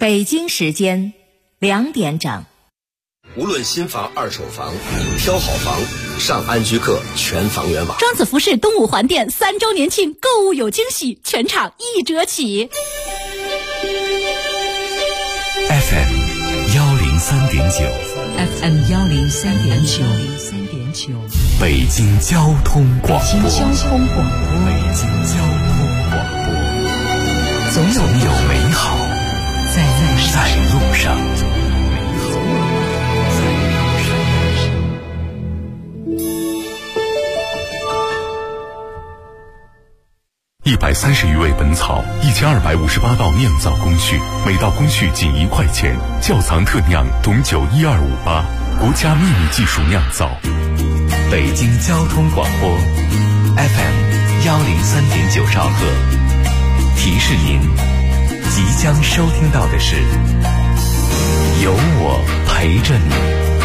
北京时间2点整。 无论新房二手房，挑好房上安居客全房源网。 庄子服饰东五环店3周年庆购物有惊喜，全场1折起。 FM 103.9 FM 103.9 北京交通广播。 北京交通广播。总有美好在路上。 130余味本草，1258道酿造工序，每道工序仅1块钱。窖藏特酿董酒12588，国家秘密技术酿造。 北京交通广播 FM 103.9兆赫，提示您，即将收听到的是有我陪着你。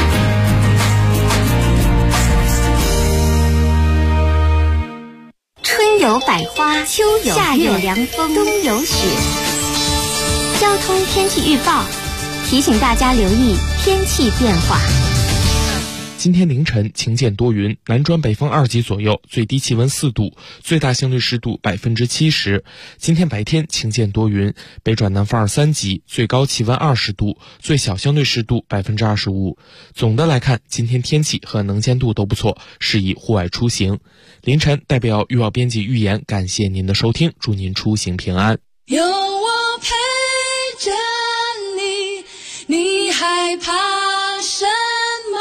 春有百花，秋有夏有凉风，冬有雪。交通天气预报提醒大家留意天气变化。 今天凌晨晴间多云，南转北风2级左右，最低气温4度，最大相对湿度70%。今天白天晴间多云，北转南风2、3级，最高气温20度，最小相对湿度25%。总的来看，今天天气和能见度都不错，适宜户外出行。凌晨代表预报编辑预言，感谢您的收听，祝您出行平安。 有我陪着你，你害怕什么？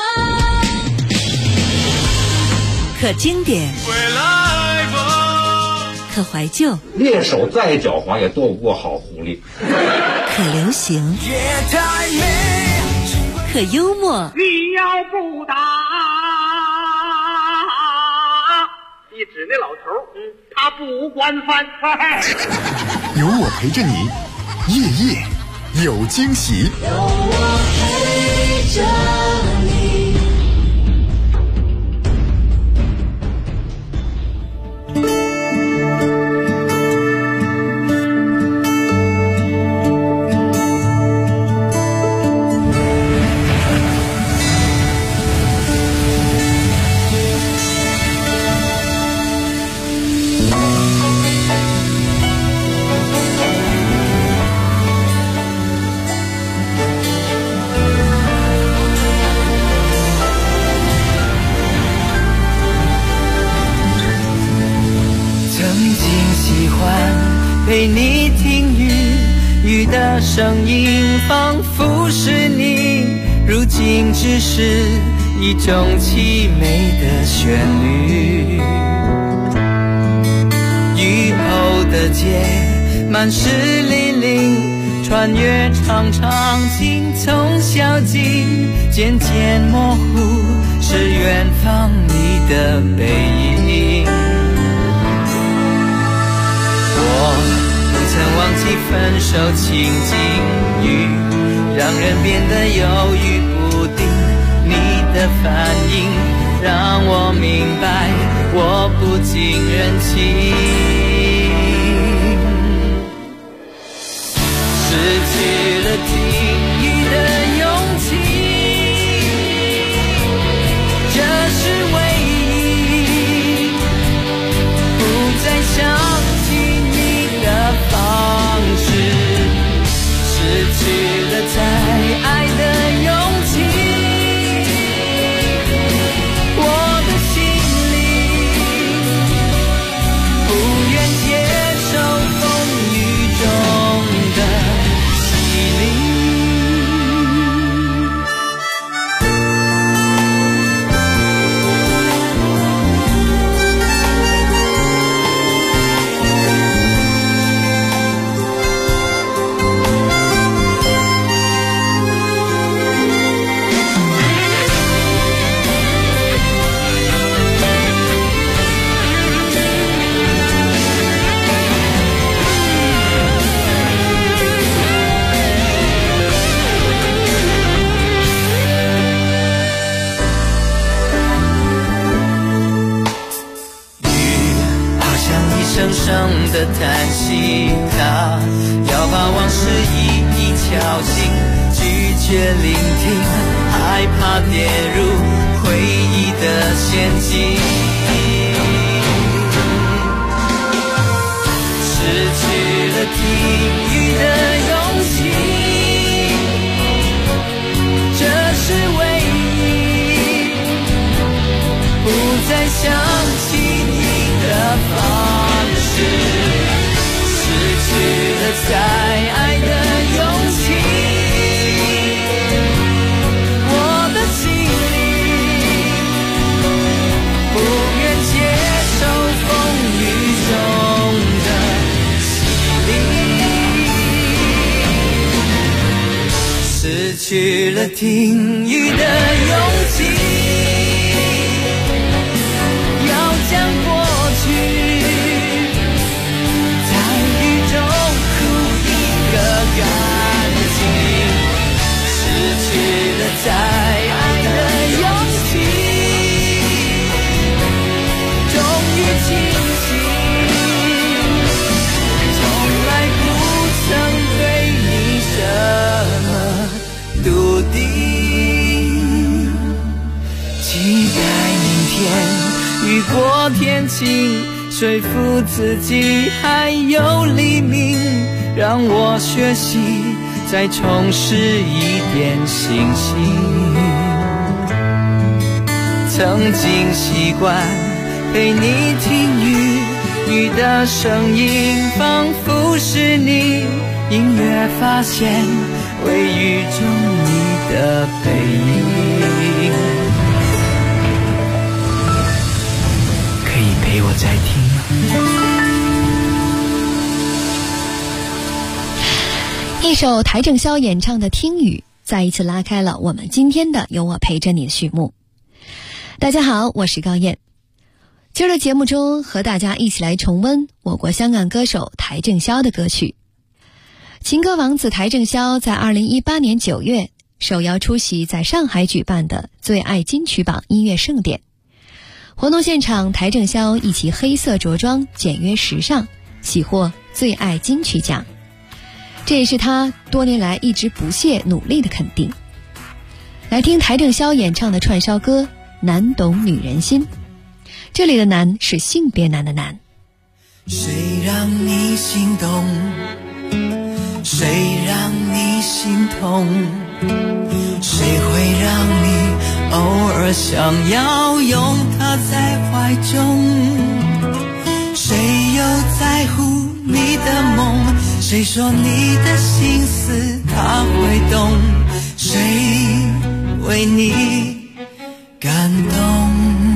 可经典，可怀旧， 猎手再狡猾也斗不过好狐狸。 可流行，可幽默。 你要不打，一指那老头，他不管饭。 有我陪着你，夜夜有惊喜。 有我陪着你。 陪你听雨的声音，仿佛是你，如今只是一种凄美的旋律。雨后的街满是泥泞，穿越长长青葱小径，渐渐模糊是远方你的背影。我不曾忘记分手情景，雨让人变得犹豫不定，你的反应让我明白我不近人情。失去了听雨的勇气，这是唯一，不再相方式，失去了再爱的勇气，我的心里不愿接受风雨中的洗礼。声声的叹息，他要把往事一一小心，拒绝聆听，害怕跌入回忆的陷阱，失去了听雨的勇气，这是唯一，不再想起你的方式，失去了再爱的勇气，我的心里不愿接受风雨中的洗礼，失去了听雨的勇气，要将过去干净，失去了再爱的勇气，终于清醒，从来不曾对你什么笃定，期待明天雨过天晴，说服自己还有黎明，让我学习再重拾一点信心，曾经习惯陪你听雨的声音，仿佛是你，隐约发现微雨中你的背影，可以陪我再听吗？ 一首邰正宵演唱的《听雨》再一次拉开了我们今天的有我陪着你的序幕。大家好，我是高燕。今儿的节目中和大家一起来重温我国香港歌手邰正宵的歌曲。情歌王子邰正宵在2018年9月受邀出席在上海举办的最爱金曲榜音乐盛典。活动现场，邰正宵以其黑色着装简约时尚，喜获最爱金曲奖。这也是他多年来一直不懈努力的肯定。来听邰正宵演唱的串烧歌《难懂女人心》，这里的难是性别难的难。 谁让你心动，谁让你心痛，谁会让你偶尔想要拥他在怀中，谁又在乎你的梦，谁说你的心思他会懂，谁为你感动，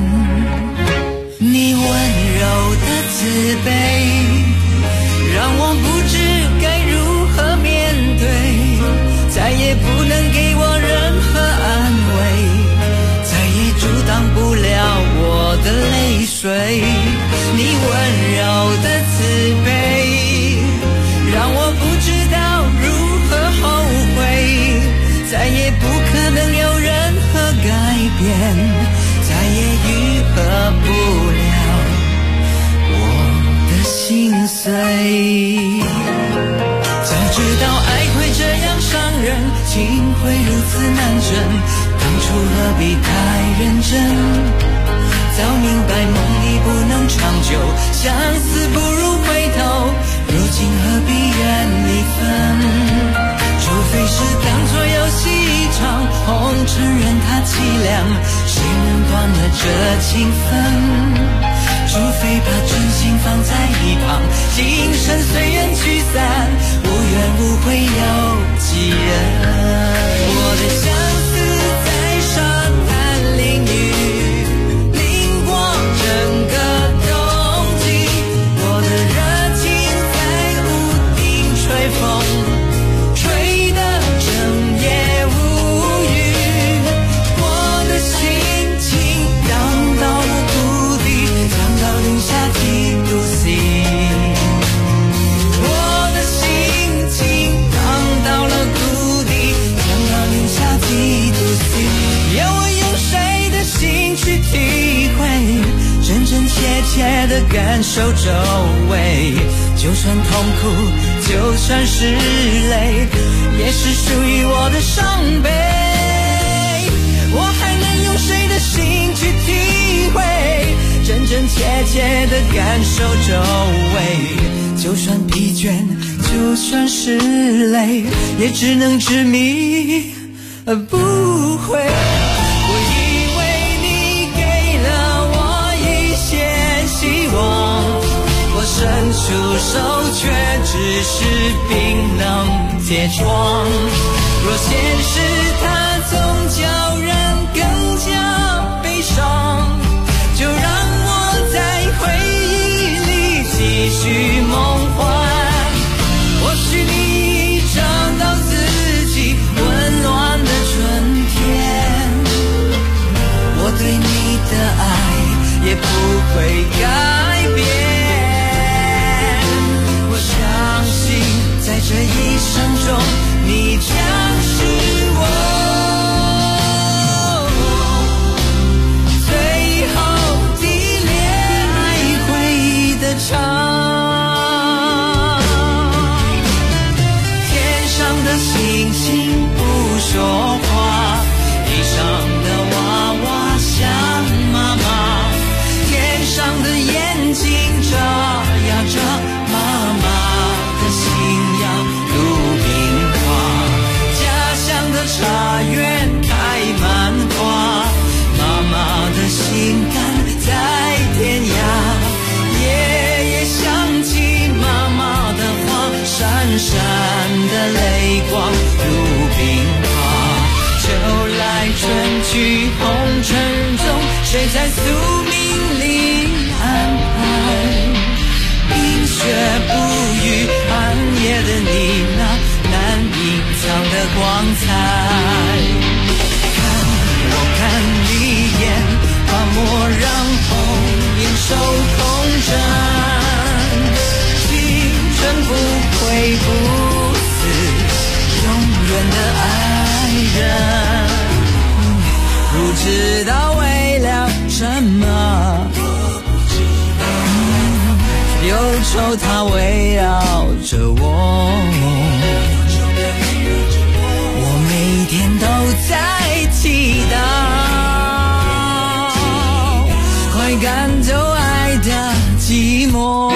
你温柔的慈悲让我不知该如何面对，再也不能给我任何安慰，再也阻挡不了我的泪水，你温柔的慈悲让我不知道如何后悔，再也不可能有任何改变，再也愈合不了我的心碎。早知道爱会这样伤人，情会如此难枕，当初何必太认真，早明白梦里不能长久，相思不如回头，如今何必怨离分，除非是当作游戏一场，红尘任它凄凉，谁能断了这情分，除非把真心放在一旁，今生随缘聚散，无怨无悔有几人，我的相思在沙滩淋雨，淋过整个冬季，我的热情在屋顶吹风，吹得整夜无语，我的心情荡到了谷底，荡到零下几度 C， 我的心情荡到了谷底，荡到零下几度 C， 要我用谁的心去体会，真真切切的感受周围，就算痛苦就算是泪，也是属于我的伤悲。我还能用谁的心去体会，真真切切的感受周围？就算疲倦，就算是累，也只能执迷而不悔。我以为你给了我一些希望，我伸出手却只是冰冷铁窗。若现实它总叫人更加悲伤，就让我在回忆里继续梦幻。或许你找到自己温暖的春天，我对你的爱也不会改变。我相信在这一生中，你将是我最后的恋爱回忆的场。天上的星星不说话，地上的娃娃像妈妈，天上的眼睛照耀着妈妈的信仰鲁冰花，家乡的茶园开满花，妈妈的心肝在天涯。夜夜想起妈妈的话，闪闪的泪光如冰花。秋来春去红尘中，谁在宿命里安排？冰雪不语，寒夜的你那难隐藏的光彩。我看你眼，把莫让红颜守空枕，青春不悔不死，永远的爱人。不知道为了什么，忧愁它围绕着我，我每天都在祈祷，快赶走爱的寂寞。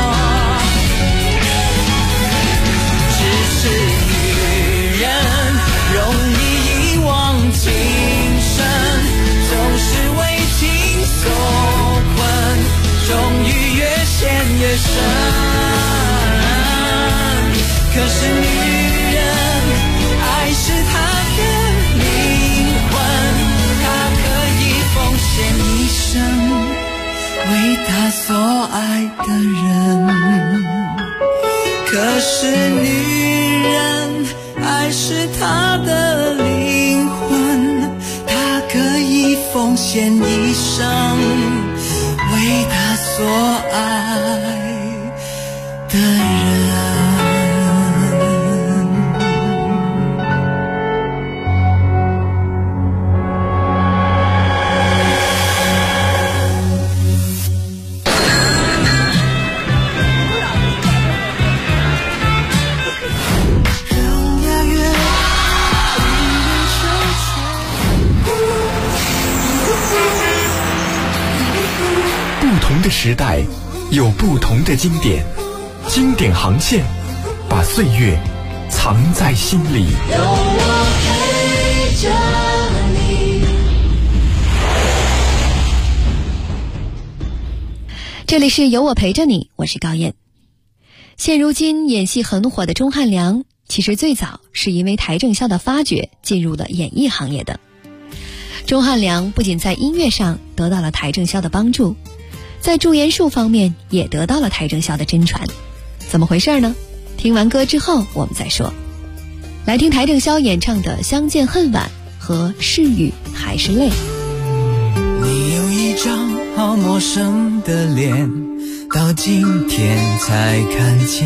只是女人容易遗忘情深，总是为情所困，终于越陷越深。可是女人，爱是她的灵魂，她可以奉献一生为她所爱的人。可是女人，爱是她的灵魂，她可以奉献一生为她所爱的人。 不同的时代有不同的经典，经典航线把岁月藏在心里。 有我陪着你。 这里是有我陪着你，我是高燕。现如今演戏很火的钟汉良，其实最早是因为邰正宵的发掘进入了演艺行业的。钟汉良不仅在音乐上得到了邰正宵的帮助，在驻颜术方面也得到了邰正宵的真传。怎么回事呢？听完歌之后我们再说。来听邰正宵演唱的《相见恨晚》和《是雨还是泪》。 你有一张好陌生的脸，到今天才看见，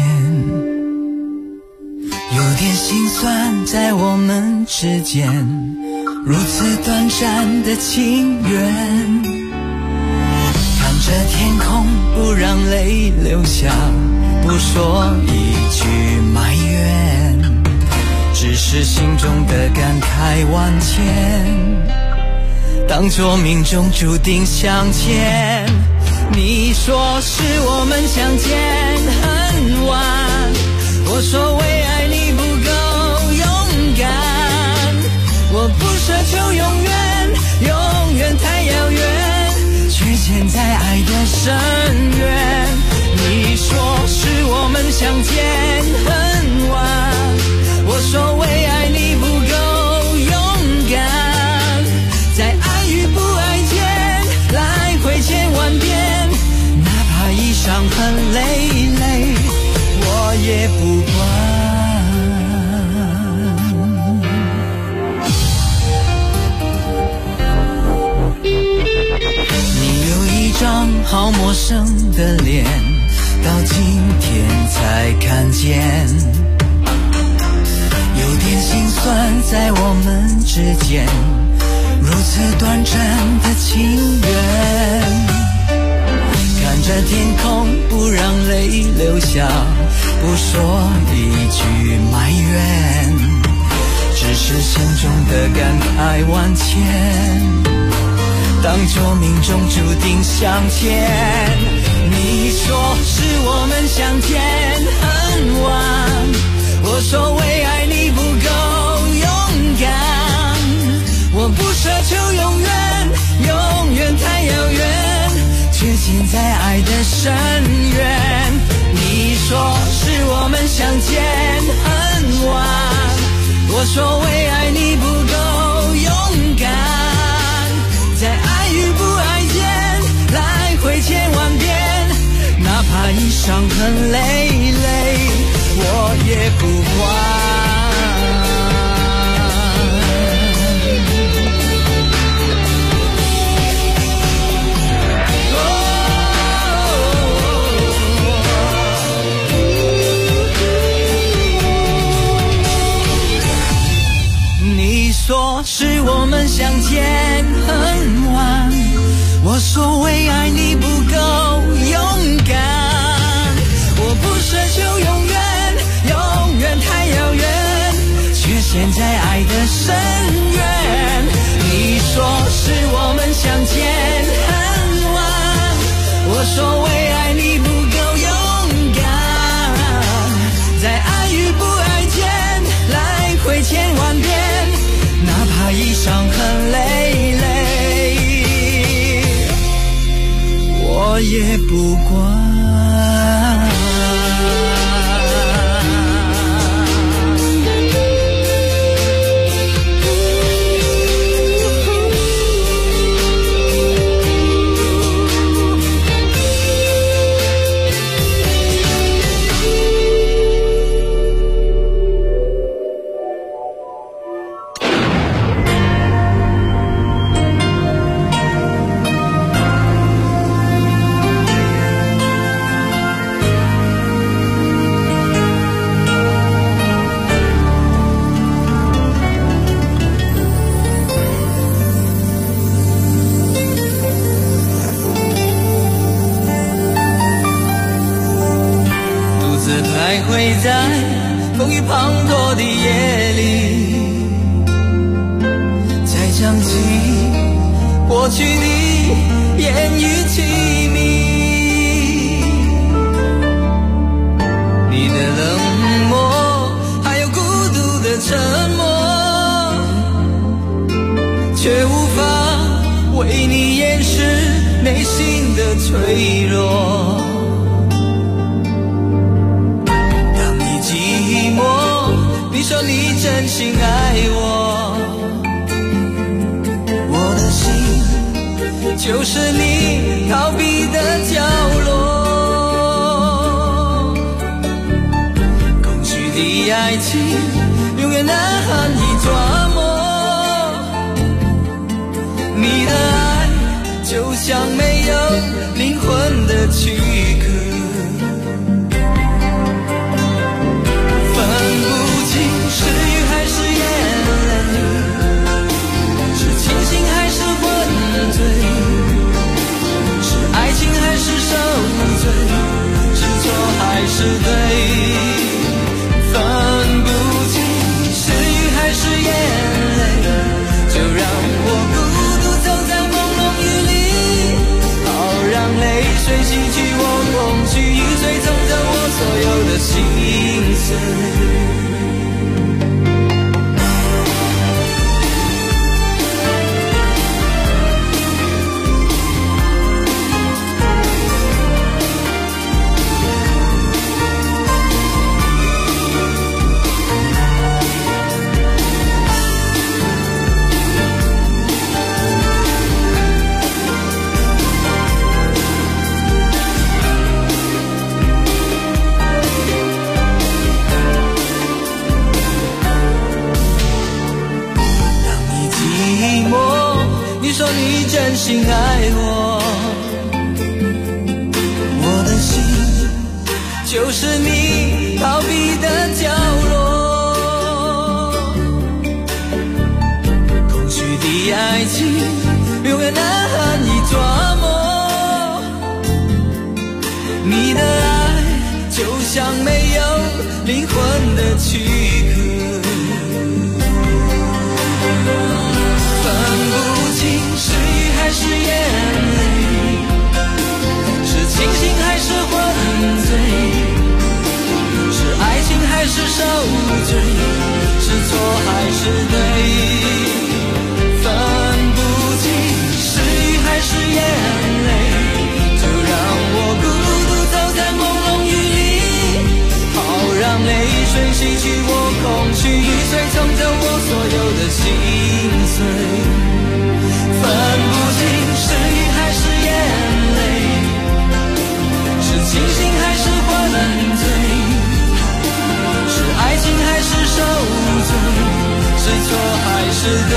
有点心酸在我们之间，如此短暂的情缘。看着天空不让泪流下，不说一句埋怨，只是心中的感慨万千，当作命中注定相见。你说是我们相见很晚，我说为爱你不够勇敢，我不奢求永远，永远太遥远，却陷在爱的深渊。你说是我们相见很晚，我说为爱你不够勇敢，在爱与不爱间来回千万遍，哪怕已伤痕累累，我也不管。你有一张好陌生的脸，到今天才看见，有点心酸在我们之间，如此短暂的情缘。看着天空不让泪流下，不说一句埋怨，只是心中的感慨万千，当作命中注定相见。你说是我们相见很晚，我说为爱你不够勇敢，我不奢求永远，永远太遥远，却陷在爱的深渊。你说是我们相见很晚，我说为爱你不够勇敢，在爱与不爱间来回千万遍，哪怕已伤痕累累，我也不管。你说是我们相见很晚，我说为爱你不够勇敢，我不奢求永远，永远太遥远，却陷在爱的深渊。你说是我们相见很晚，我说为爱你不够勇敢，在爱与不爱间来回千万遍，哪怕已伤痕累累，我也不管。会在风雨滂沱的夜里，再想起过去的言语凄迷，你的冷漠还有孤独的沉默，却无法为你掩饰内心的脆弱。你说你真心爱我，我的心就是你逃避的角落。空虚的爱情永远难以抓摸，你的爱就像没有灵魂的躯壳，是雨还是眼泪，是清醒还是昏醉，是爱情还是受罪，是错还是对。 说你真心爱我，我的心就是你逃避的角落，空虚的爱情永远难以捉摸，你的爱就像没有灵魂的躯壳，分不清是雨还是眼泪，是清醒还是昏醉，是爱情还是受罪，是错还是对，分不清是雨还是眼泪，就让我孤独走在朦胧雨里，好让泪水洗去我空虚，雨水冲走我所有的心碎，分不清是雨还是眼泪，是清醒还是昏醉，是爱情还是受罪，是错还是对，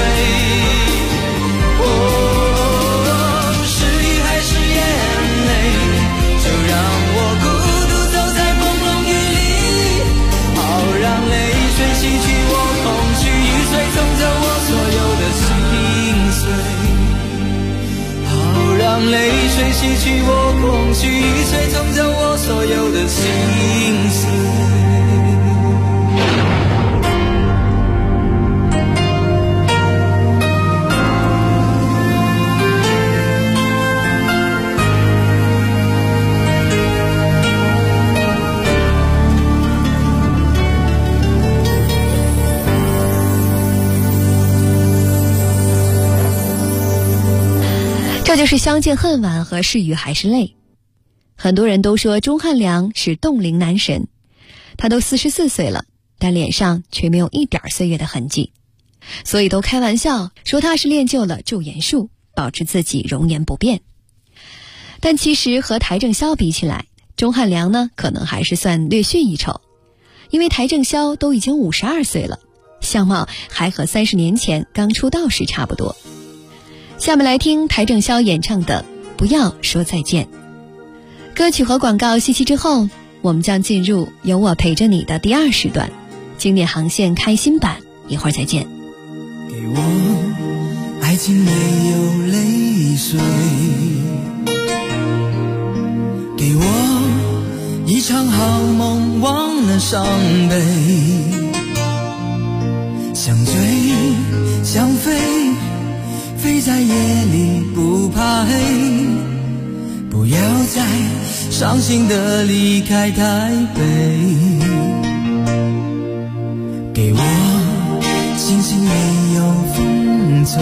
是雨还是眼泪，就让我孤独走在朦胧雨里，好让泪水洗去我空虚，雨水冲走我所有的心碎，好让泪水洗去我空虚，雨水冲走我所有的心碎。 这就是相见恨晚和是雨还是泪。很多人都说钟汉良是冻龄男神，他都44岁了，但脸上却没有一点岁月的痕迹，所以都开玩笑说他是练就了驻颜术，保持自己容颜不变。但其实和邰正宵比起来，钟汉良呢可能还是算略逊一筹，因为邰正宵都已经52岁了，相貌还和30年前刚出道时差不多。下面来听邰正宵演唱的《不要说再见》。歌曲和广告信息之后，我们将进入有我陪着你的第2时段，经典航线开心版，一会儿再见。 给我爱情没有泪水，给我一场好梦忘了伤悲，想追想飞，飞在夜里不怕黑，不要再伤心的离开台北，给我星星没有风吹，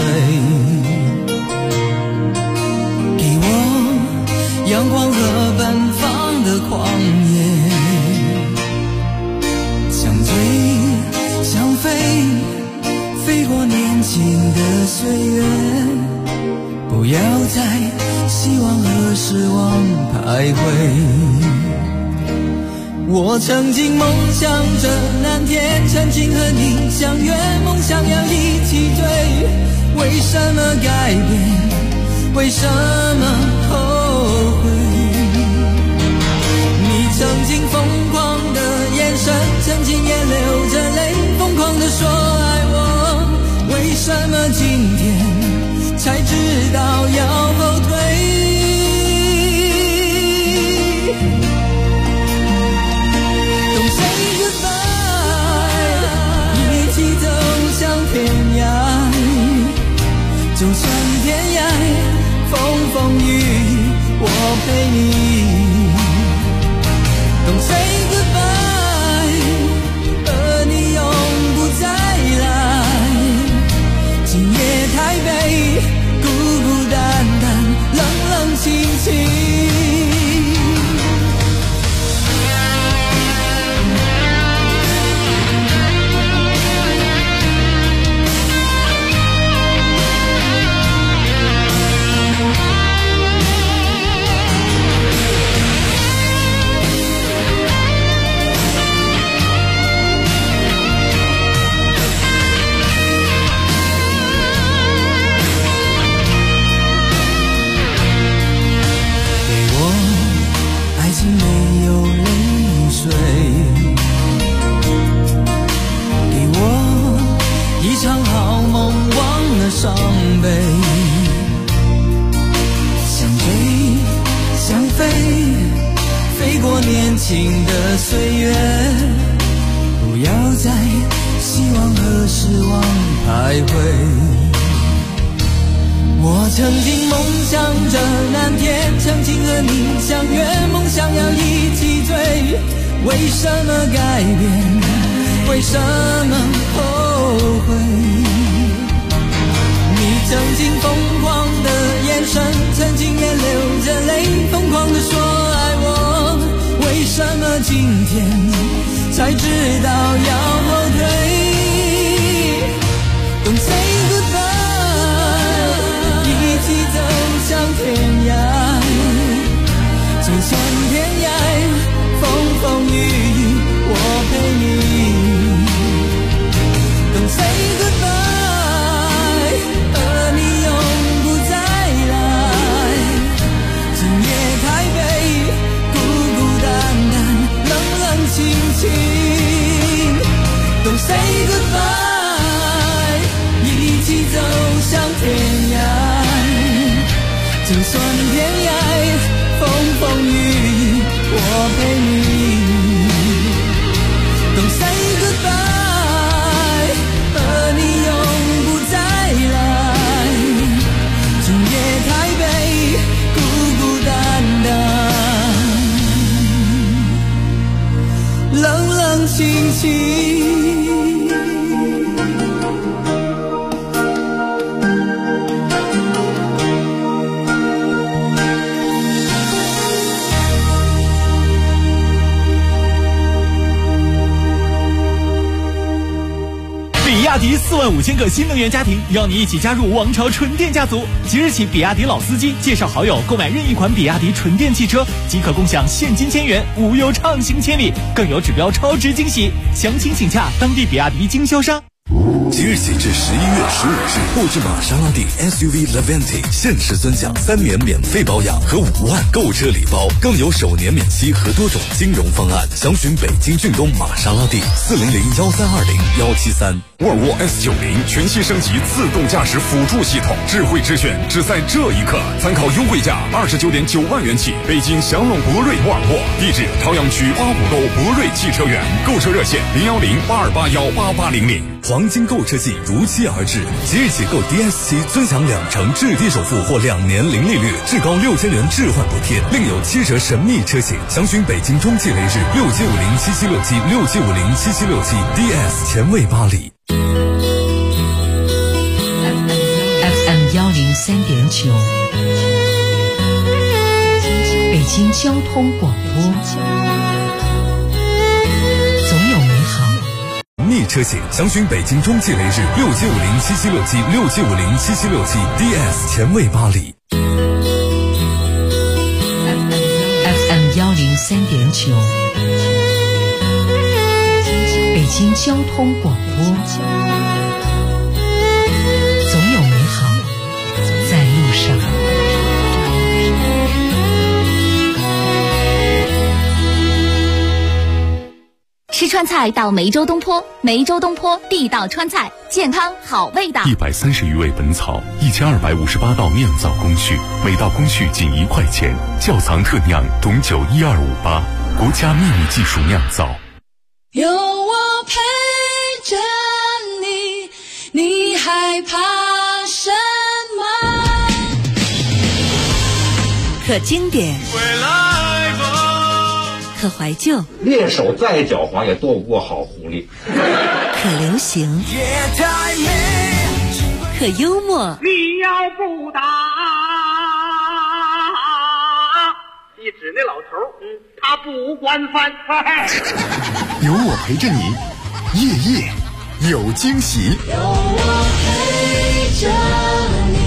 给我阳光和奔放的狂野，想追想飞，飞过年轻的岁月，不要再希望和失望徘徊。我曾经梦想着蓝天，曾经和你相约，梦想要一起追。为什么改变？为什么后悔？你曾经疯狂的眼神，曾经也流着泪，疯狂的说爱我。为什么今天才知道要后退？天涯，就算天涯风风雨，我陪你。Don't say goodbye， 而你永不再来。今夜台北，孤孤单单，冷冷清清。 备，想追想飞，飞过年轻的岁月，不要在希望和失望徘徊。我曾经梦想着蓝天，曾经和你相约，梦想要一起追。为什么改变？为什么后悔？你曾经疯狂的眼神，曾经也流着泪，疯狂的说爱我。为什么今天才知道要后退？ Don't say goodbye， 一起走向天涯，走向天涯，风风雨雨我陪你。Don't say goodbye， 和你永不再来。今夜台北，孤孤单单，冷冷清清。Don't say goodbye， 一起走向天涯，就算天涯，风风雨雨我陪你。Don't say goodbye， 和你永不再来。今夜台北，孤孤单单，冷冷清清。 比亚迪45000个新能源家庭，邀你一起加入王朝纯电家族。即日起，比亚迪老司机介绍好友购买任意款比亚迪纯电汽车，即可共享现金1000元、无忧畅行千里，更有指标超值惊喜。详情请洽当地比亚迪经销商。 即日起至11月15日，购置玛莎拉蒂 SUV Levante 限时尊享3年免费保养和5万购车礼包，更有首年免息和多种金融方案。详询北京骏东玛莎拉蒂400-1320-173。 沃尔沃 S90全新升级自动驾驶辅助系统，智慧之选只在这一刻。参考优惠价29.9万元起，北京祥龙博瑞沃尔沃，地址朝阳区八股沟博瑞汽车园，购车热线010-8281-8800。 黄金购车季如期而至，即日起购 DS7尊享2成置地首付或2年零利率，至高6000元置换补贴，另有7折神秘车型。详询北京中汽雷士675077676767 DS 前卫巴黎。 FM 103.9，北京交通广播，总有美好。 逆车型，详询北京中汽雷士675077676767 DS 前卫巴黎。 FM 103.9，北京交通广播，总有美好在路上。 吃川菜到梅州东坡，梅州东坡地道川菜，健康好味道。 130余味本草，1258道酿造工序，每道工序仅1块钱。窖藏特酿董酒12588，国家秘密技术酿造。 有我陪着你，你害怕什么？ 可经典，可怀旧， 猎手再狡猾也躲不过好狐狸。 可流行，可幽默。 你要不打，一指那老头，他不惯犯。 有我陪着你，夜夜有惊喜。 有我陪着你。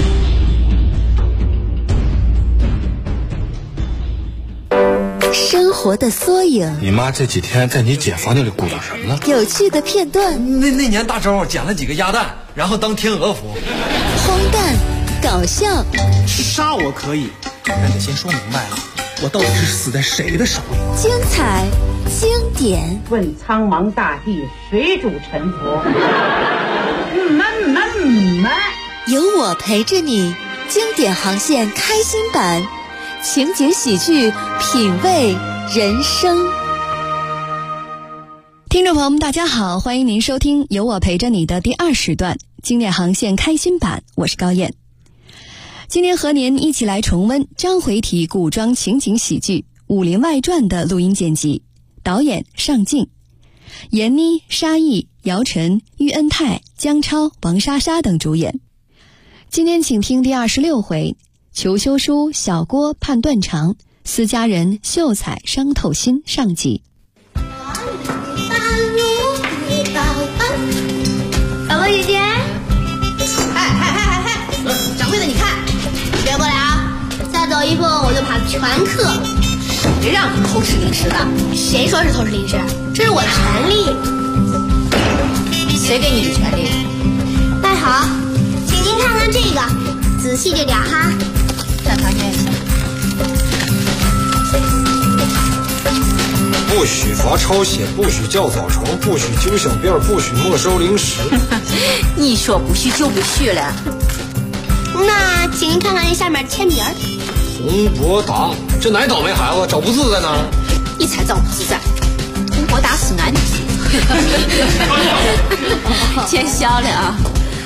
生活的缩影。 你妈这几天在你姐房间里鼓捣什么呢？ 有趣的片段。 那年大周捡了几个鸭蛋，然后当天鹅服。 荒诞，搞笑。 杀我可以，但得先说明白了，我到底是死在谁的手里？ 精彩，经典。 问苍茫大地，谁主沉浮？ 有我陪着你，经典航线开心版，情景喜剧，品味人生。 听众朋友们，大家好，欢迎您收听有我陪着你的第2时段经典航线开心版，我是高燕。今天和您一起来重温章回体古装情景喜剧《武林外传》的录音剪辑，导演尚敬，闫妮、沙溢、姚晨、喻恩泰、姜超、王莎莎等主演。今天请听第26回，裘修书小郭判断肠，私家人秀才伤透心上集。 小郭姐姐， 掌柜的，你看，别过来啊！再走一步我就把全克。谁让你偷吃零食的？谁说是偷吃零食？这是我的权利。谁给你的权利？带好，请您看看这个，仔细着点哈。再发现一下。 不许罚抄写，不许叫早朝，不许揪小辫，不许没收零食。 你说不许就不许了。那请您看看这下面签名。 洪博达，这哪倒霉孩子找不自在呢？ 你才找不自在。洪博达是男的。见笑了啊。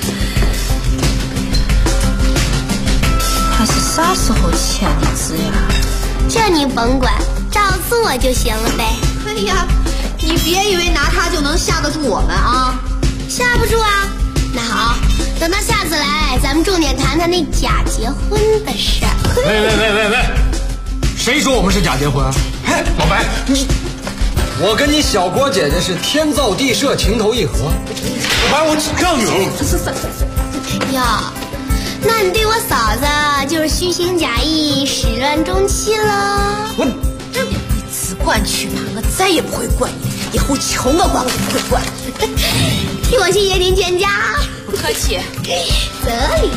他是啥时候签的字呀？这你甭管，照做就行了呗。哎呀，你别以为拿它就能吓得住我们啊！吓不住啊！那好，等到下次来，咱们重点谈谈那假结婚的事儿。 喂，谁说我们是假结婚啊？嘿，老白，我跟你小郭姐姐是天造地设，情投意合。老白，我让你。 哟，那你对我嫂子就是虚情假意、始乱终弃了。你只管去吧，我再也不会管你，以后求我管我都不会管。替我谢谢您全家。不客气。这里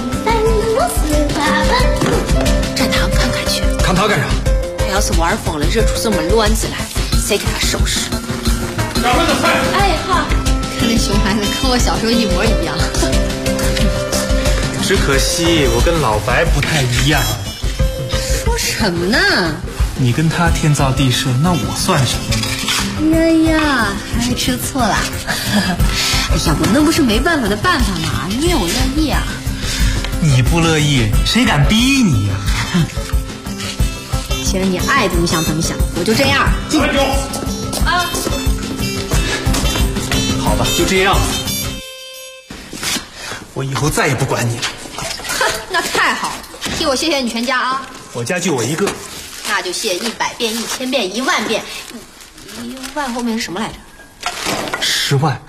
35488。站堂看看去。 看他干啥？ 他要是玩疯了，惹出什么乱子来，谁给他收拾？ 掌柜的菜。 哎，好。看那熊孩子跟我小时候一模一样。 只可惜我跟老白不太一样。 说什么呢？ 你跟他天造地设，那我算什么呢？ 哎呀，还是吃醋了。哎呀，我那不是没办法的办法嘛，你也我乐意啊。 你不乐意，谁敢逼你呀？ 既然你爱怎么想怎么想，我就这样。 站住！ 啊， 好吧，就这样子。我以后再也不管你了。 哼，那太好了，替我谢谢你全家啊。 我家就我一个。 那就谢100遍、1000遍、10000遍。1万后面是什么来着 ？10万。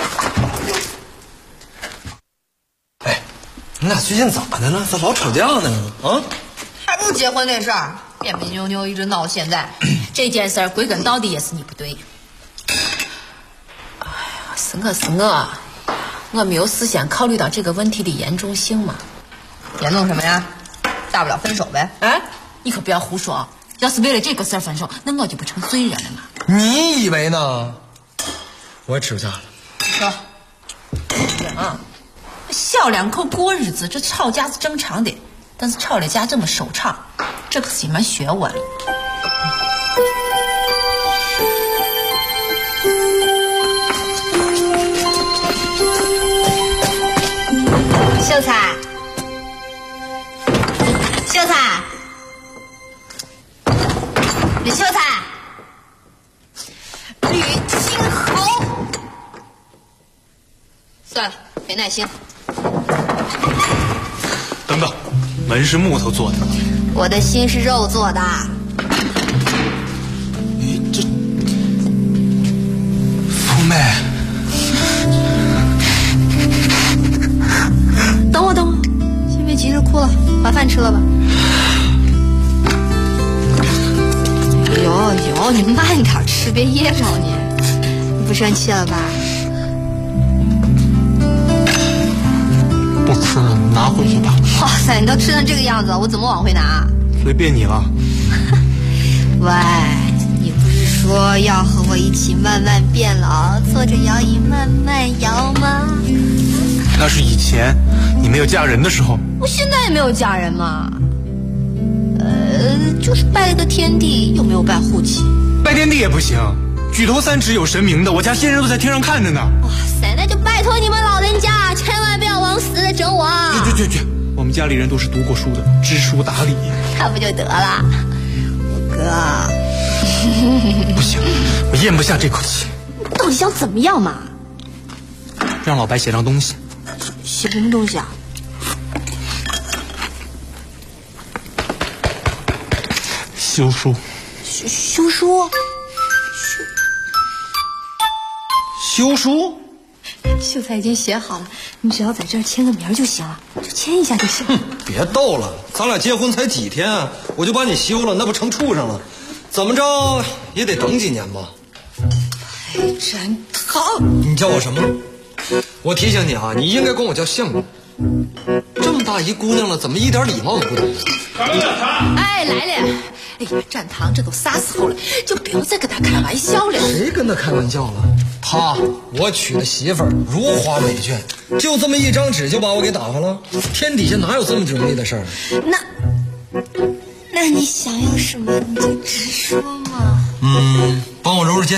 哎，你俩最近怎么的了？咋老吵架呢？啊？ 还不是结婚那事儿，别别扭扭一直闹到现在。这件事儿归根到底也是你不对。哎呀，是我没有事先考虑到这个问题的严重性嘛。严重什么呀？大不了分手呗。哎，你可不要胡说，要是为了这个事儿分手，那我就不成罪人了嘛。 你以为呢？我也吃不下了。 说，啊，小两口过日子，这吵架是正常的，但是吵了架这么收场，这可是一门学问。秀才，吕秀才，吕青侯。算了，没耐心。 等等，门是木头做的， 我的心是肉做的。 你这福妹， 等我，先别急着哭了，把饭吃了吧。有，你慢点吃，别噎着你。你不生气了吧？ 不吃了，拿回去吧。 哇塞，你都吃成这个样子，我怎么往回拿？ 随便你了。 喂，你不是说要和我一起慢慢变老，坐着摇椅慢慢摇吗？ 那是以前你没有嫁人的时候。 我现在也没有嫁人嘛。就是拜了个天地，又没有拜户籍。 拜天地也不行，举头三尺有神明的，我家先生都在天上看着呢。 哇塞，那就拜托你们老人家，千万不要往死了整我。 去，我们家里人都是读过书的，知书达理。 那不就得了？我哥， 不行，我咽不下这口气。 到底想怎么样嘛？ 让老白写张东西。 写什么东西啊？ 休书。 休书？ 休书？ 秀才已经写好了，你只要在这儿签个名就行了，就签一下就行。 别逗了，咱俩结婚才几天啊，我就把你休了，那不成畜生了？怎么着也得等几年吧。 白展堂， 你叫我什么？我提醒你啊，你应该管我叫相公。这么大一姑娘了，怎么一点礼貌都不懂？ 哎，来了。哎呀，展堂这都啥时候了，就不要再跟他开玩笑了。 谁跟他开玩笑了？他，我娶的媳妇儿如花美眷，就这么一张纸就把我给打发了？天底下哪有这么容易的事儿？ 那你想要什么你就直说嘛。 帮我揉揉肩。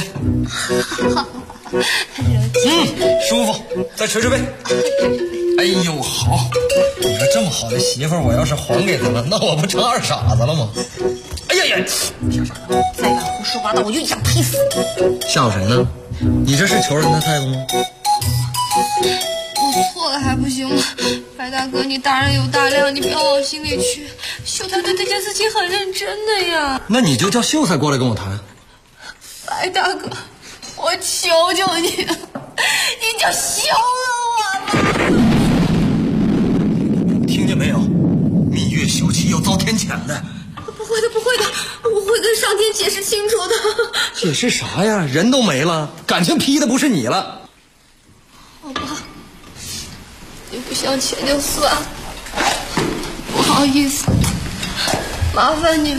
舒服，再捶捶背。哎呦，好！你说这么好的媳妇儿，我要是还给他了，那我不成二傻子了吗？哎呀呀！ 再敢胡说八道，我就一掌劈死你！ 吓唬谁呢？你这是求人的态度吗？ 我错了还不行吗？白大哥，你大人有大量，你不要往心里去。秀才对这件事情很认真的呀。 那你就叫秀才过来跟我谈。 白大哥，我求求你了，你就休了我吧。 听见没有？蜜月休妻要遭天谴的。 不会的，我会跟上天解释清楚的。 解释啥呀？人都没了，感情劈的不是你了。 好吧，你不想钱就算了，不好意思，麻烦你。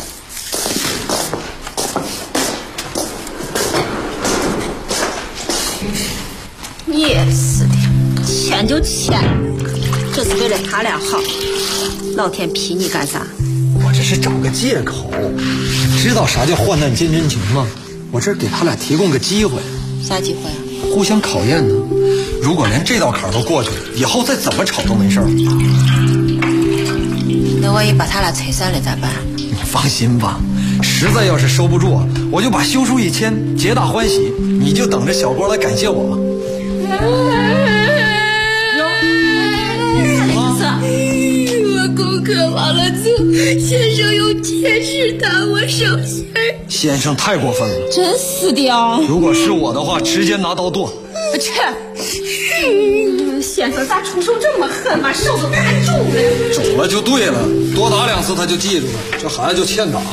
也是的，钱就钱，这是为了他俩好，老天批你干啥？ 我这是找个借口，知道啥叫患难见真情吗？我这给他俩提供个机会。 啥机会啊？ 互相考验呢。如果连这道坎都过去了，以后再怎么吵都没事儿。 那万一把他俩拆散了咋办？ 你放心吧，实在要是收不住，我就把休书一签，皆大欢喜。你就等着小郭来感谢我吧。 我功课完了之后，先生又监视他，我省心儿。 先生太过分了， 真是的啊！ 如果是我的话，直接拿刀剁。 切！先生咋出手这么狠嘛？手都太重了。 肿了就对了，多打2次他就记住了。这孩子就欠打。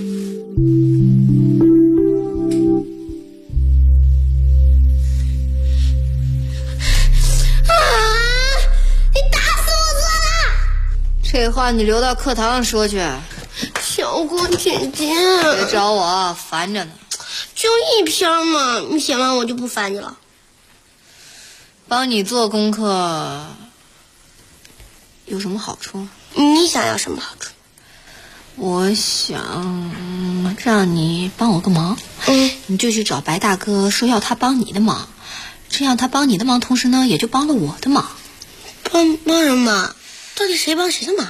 这话你留到课堂上说去。 小郭姐姐， 别找我，烦着呢。 就一篇嘛，你写完我就不烦你了。 帮你做功课有什么好处？ 你想要什么好处？ 我想让你帮我个忙。你就去找白大哥说要他帮你的忙，这样他帮你的忙，同时呢也就帮了我的忙。 帮什么忙？到底谁帮谁的忙？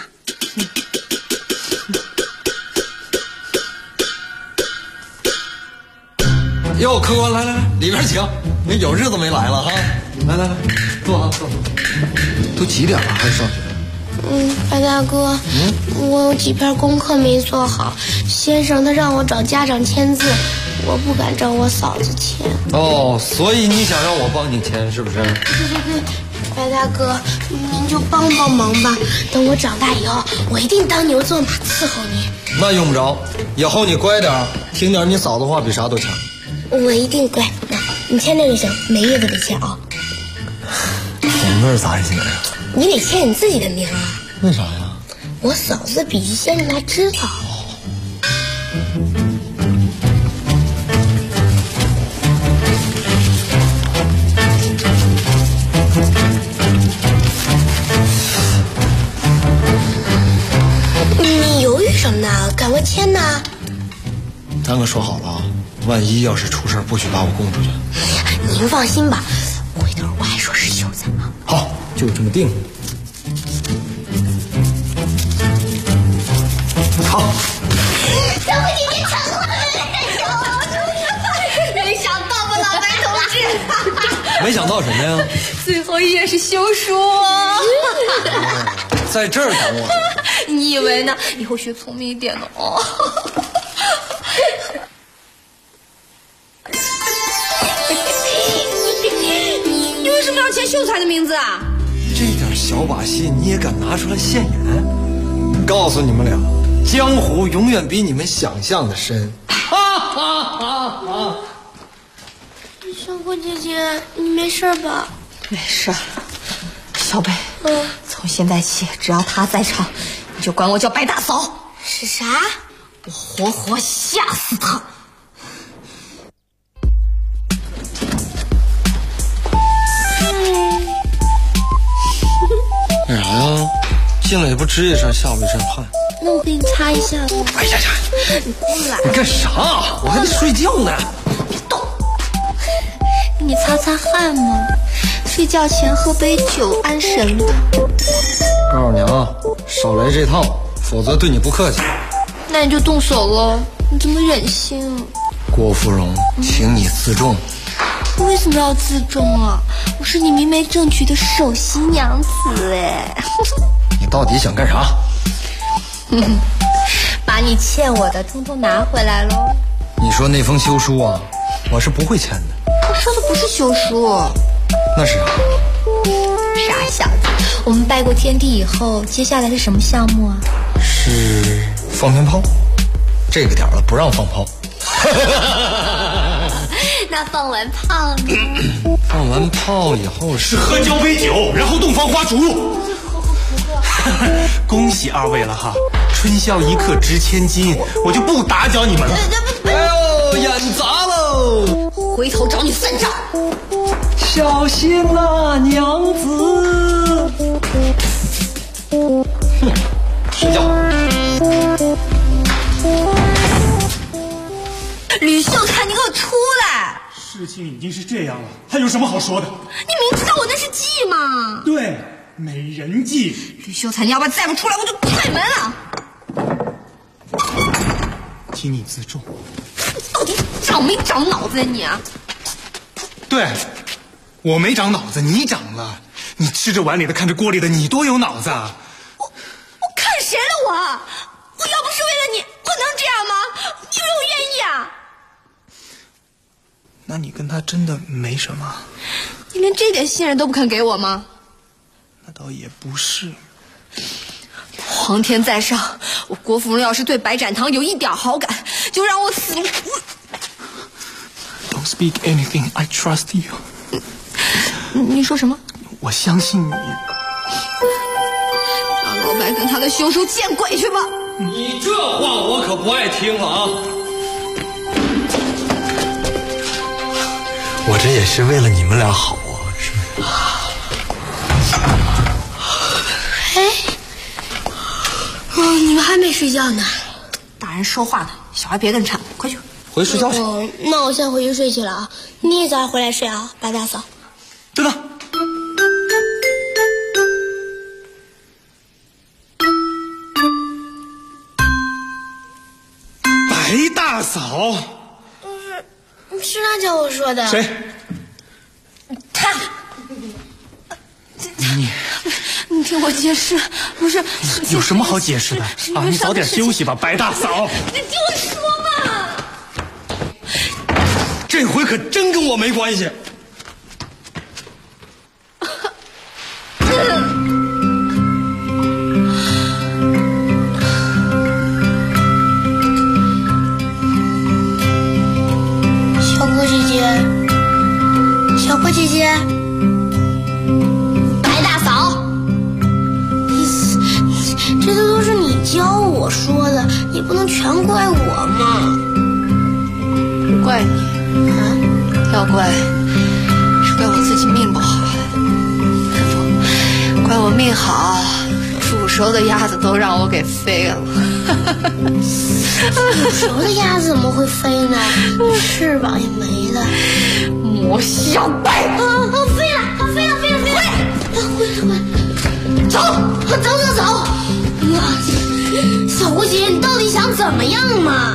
哟，客官来，里边请。你有日子没来了哈，来，坐。都几点了还上学？ 白大哥，我有几篇功课没做好，先生他让我找家长签字，我不敢找我嫂子签。 哦，所以你想让我帮你签是不是？ 对，白大哥，您就帮忙吧。等我长大以后，我一定当牛做马伺候你。 那用不着，以后你乖点，听点你嫂子话比啥都强。 我一定乖。你签这就行，每月都得签啊。 红字咋写呀？ 你得签你自己的名啊。 为啥呀？ 我嫂子笔迹先让他知道。 什么呢？赶快签呐！ 咱可说好了啊，万一要是出事，不许把我供出去。 您放心吧，回头我还说是秀才呢。 好，就这么定。好。 小慧姐姐成了！没想到吧，老白同志？ 没想到什么呀？ 最后一页是休书啊！ 在这儿等我。 你以为呢？以后学聪明一点哦。你为什么要签秀才的名字啊？ 这点小把戏你也敢拿出来现眼？告诉你们俩，江湖永远比你们想象的深。哈哈哈哈！ 小郭姐姐，你没事吧？ 没事。小北，从现在起，只要他在场，你就管我叫白大嫂。 是啥？ 我活活吓死他！ 干啥呀？进来也不吱一声，吓我一身汗。 那我给你擦一下吧。 哎呀呀！ 你过来！ 你干啥？我还得睡觉呢。 别动！给你擦擦汗嘛，睡觉前喝杯酒安神的。 告诉你啊，少来这套，否则对你不客气。 那你就动手喽，你怎么忍心？ 郭芙蓉，请你自重。 我为什么要自重啊？我是你明媒正娶的首席娘子哎。 你到底想干啥？ 把你欠我的通通拿回来喽。 你说那封休书啊，我是不会签的。 我说的不是休书。 那是啥？ 傻小子，我们拜过天地以后，接下来是什么项目啊？ 是放鞭炮。这个点了不让放炮。 那放完炮呢？ 放完炮以后是喝交杯酒，然后洞房花烛。恭喜二位了哈！春宵一刻值千金，我就不打搅你们了。 哎呦，眼砸喽！ 回头找你算账。 小心啊，娘子！哼，睡觉。 吕秀才，你给我出来！ 事情已经是这样了，还有什么好说的？ 你明知道我那是计吗？ 对，美人计。 吕秀才，你要不然再不出来，我就踹门了。 请你自重。 你到底长没长脑子呀你啊？ 对，我没长脑子，你长了。你吃着碗里的，看着锅里的，你多有脑子啊！ 我看谁了我？我要不是为了你，我能这样吗？你以为我愿意啊？ 那你跟他真的没什么？ 你连这点信任都不肯给我吗？ 那倒也不是。 皇天在上，我郭芙蓉要是对白展堂有一点好感，就让我死。 Don't speak anything. I trust you. 你说什么？ 我相信你。 让老白跟他的凶手见鬼去吧！ 你这话我可不爱听了啊！我这也是为了你们俩好啊，是不是？ 你们还没睡觉呢？ 大人说话呢，小孩别跟掺和，快去回睡觉去。 那我先回去睡去了啊！你也早点回来睡啊，白大嫂。 等等。白大嫂。 是他叫我说的。 谁？ 他。你听我解释，不是有什么好解释的啊？你早点休息吧，白大嫂。 你听我说嘛。 这回可真跟我没关系。 小郭姐姐，小郭姐姐。这都是你教我说的，也不能全怪我嘛。 不怪你，要怪是怪我自己命不好。怪我命好，出熟的鸭子都让我给飞了。 煮熟的鸭子怎么会飞呢？翅膀也没了。 我小白飞了！走！小郭姐，你到底想怎么样嘛？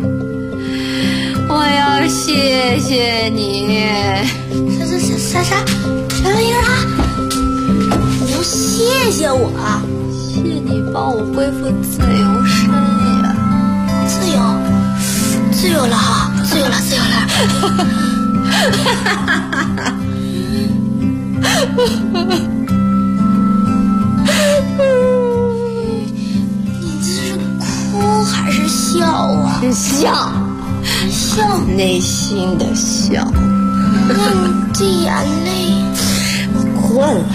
我要谢谢你。 啥？啥玩意儿啊？你要谢谢我？ 谢你帮我恢复自由身呀！ 自由了哈，自由了。你这是哭还是笑啊？ 笑，内心的笑。 那你这眼泪， 我困了。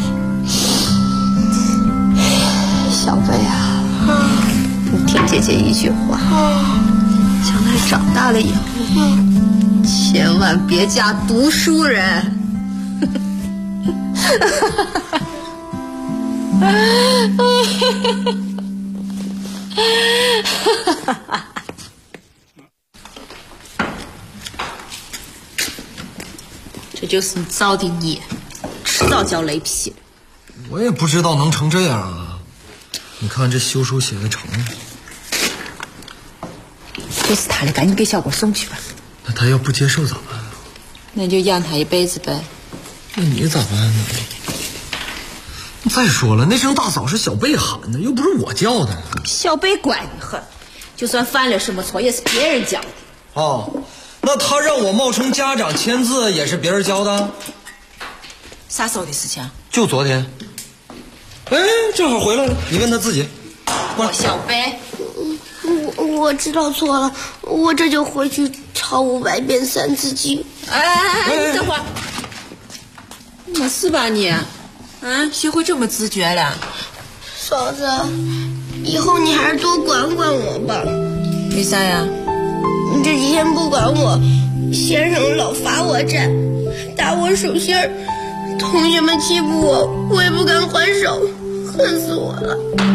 小贝啊，你听姐姐一句话，将来长大了以后，千万别嫁读书人。这就是你造的孽，迟早叫雷劈。 我也不知道能成这样啊！你看这休书写的成吗？ 这是他的，赶紧给小郭送去吧。 那他要不接受咋办啊？ 那就养他一辈子呗。 那你咋办呢？再说了，那声大嫂是小贝喊的，又不是我叫的。 小贝乖得很，就算犯了什么错，也是别人教的。 哦，那他让我冒充家长签字，也是别人教的？ 啥时候的事情？ 就昨天。哎，正好回来了，你问他自己。 我小贝， 我知道错了，我这就回去抄500遍三字经。 哎，你等会儿，没事吧你？学会这么自觉了？ 嫂子，以后你还是多管管我吧。 为啥呀？ 你这几天不管我，先生老罚我站，打我手心儿，同学们欺负我，我也不敢还手，恨死我了。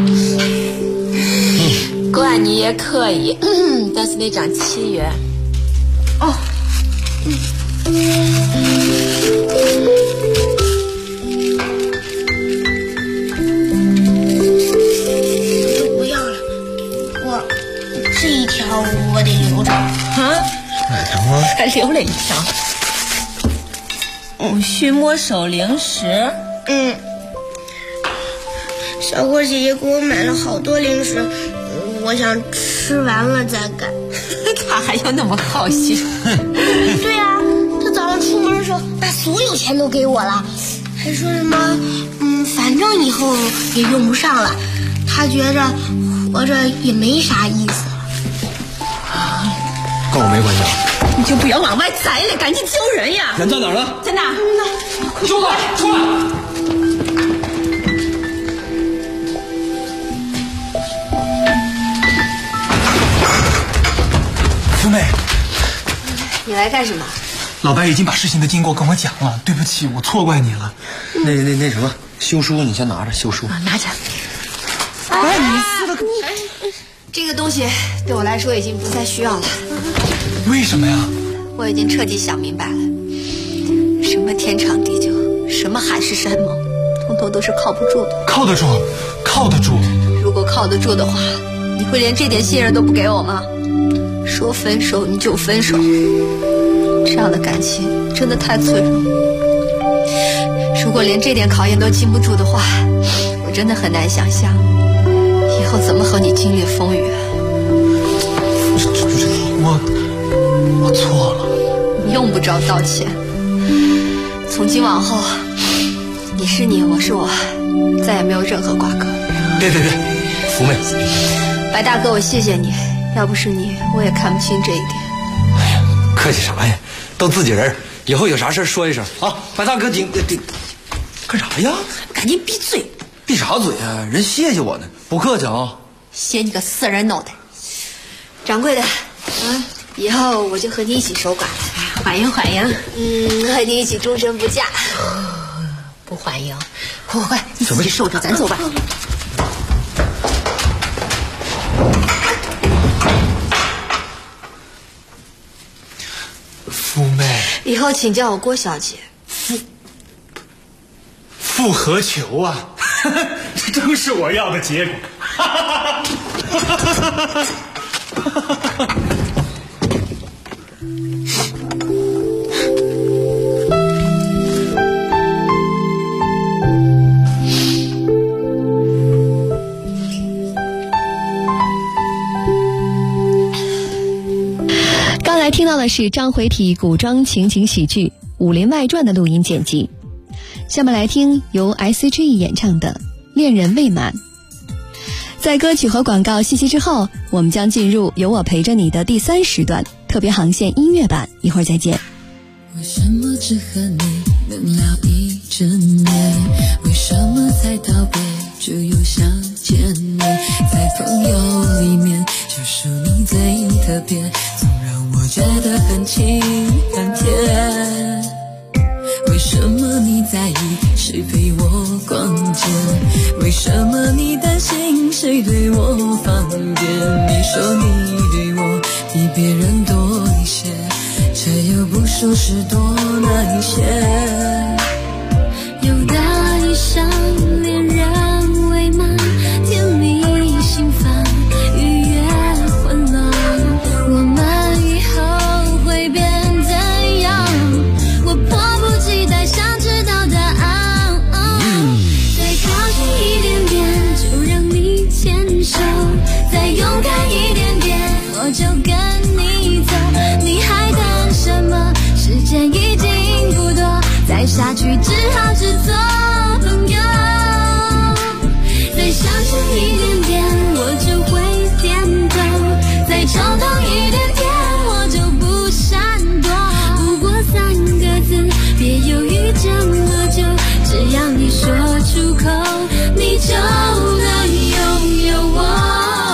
管你也可以，但是那张契约。哦。 不要了，这一条我得留着。 哪条啊？ 还留了一条。寻摸手零食。 小郭姐姐给我买了好多零食，我想吃完了再改。 他还有那么好心？ 对啊，他早上出门的时候把所有钱都给我了，还说什么反正以后也用不上了，他觉着活着也没啥意思了。 跟我没关系啊！ 你就不要往外栽了，赶紧救人呀！ 人在哪儿呢？ 在哪？ 出来！出来！ 兄妹， 你来干什么？ 老白已经把事情的经过跟我讲了，对不起，我错怪你了。 那什么，休书你先拿着，休书。 拿着。 哎，你撕的， 这个东西对我来说已经不再需要了。 为什么呀？ 我已经彻底想明白了，什么天长地久，什么海誓山盟，统统都是靠不住的。 靠得住，靠得住。 如果靠得住的话，你会连这点信任都不给我吗？说分手你就分手，这样的感情真的太脆弱。如果连这点考验都经不住的话，我真的很难想象以后怎么和你经历风雨。 我错了。 你用不着道歉。从今往后，你是你，我是我，再也没有任何瓜葛。 别，福妹， 白大哥，我谢谢你，要不是你，我也看不清这一点。 哎呀，客气啥呀？都自己人，以后有啥事说一声啊。白大哥，干啥呀？ 赶紧闭嘴！ 闭啥嘴啊？人谢谢我呢，不客气啊。 谢你个死人脑袋！掌柜的，以后我就和你一起守寡了。欢迎欢迎。和你一起终身不嫁。不欢迎。快，你自己守着，咱走吧。 后请叫我郭小姐。 复合球啊，这正是我要的结果。 刚才听到的是章回体古装情景喜剧《武林外传》的录音剪辑。下面来听由 S.H.E 演唱的《恋人未满》。在歌曲和广告信息之后，我们将进入有我陪着你的第3时段特别航线音乐版，一会儿再见。 为什么只和你能聊一整年？为什么才道别就又想见你？在朋友里面就属你最特别，总让我觉得很亲很甜。为什么你在意谁陪我逛街？为什么你担心谁对我放电？你说你对我比别人多一些，却又不说是多那一些。有的一生恋人未满，甜蜜心烦，愉悦混乱，我们以后会变怎样？我迫不及待想知道答案。再靠近一点点，就让你牵手；再勇敢一点点，我就跟你走。你还等什么？时间已经不多，再下去只好只做朋友。再相信一点点，我就会点头；再冲动一点点，我就不闪躲。不过3个字，别犹豫这么久，只要你说出口，你就能拥有我。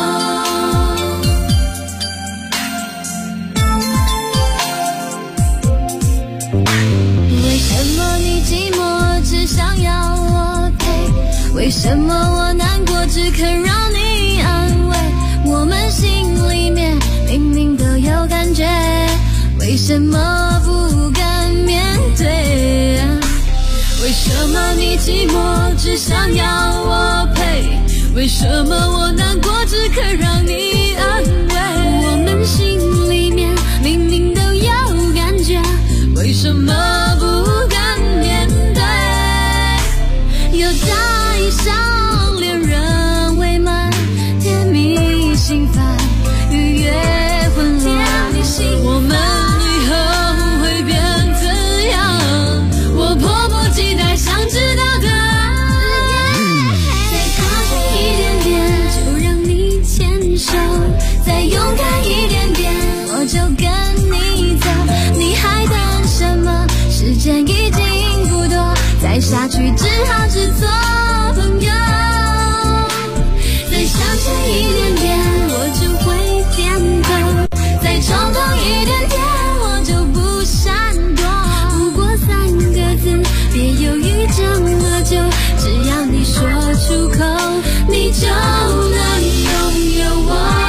为什么你寂寞只想要我陪？为什么我难过只肯让你安慰？我们心里面明明都有感觉，为什么不敢面对？为什么你寂寞只想要我陪？为什么我难过只肯让你安慰？我们心里面明明都有感觉，为什么不敢面对？有大一场恋人未满，甜蜜心烦，愉悦混乱，我们以后会变怎样？我迫不及待想知道答案。再靠近一点点，就让你牵手；再勇敢一点点，我就跟你走。你还等什么？时间已经不多，再下去只好只做朋友。再相信一点点，我就会点头；再冲动一点点，我就不闪躲。不过3个字，别犹豫这么久，只要你说出口，你就能拥有我。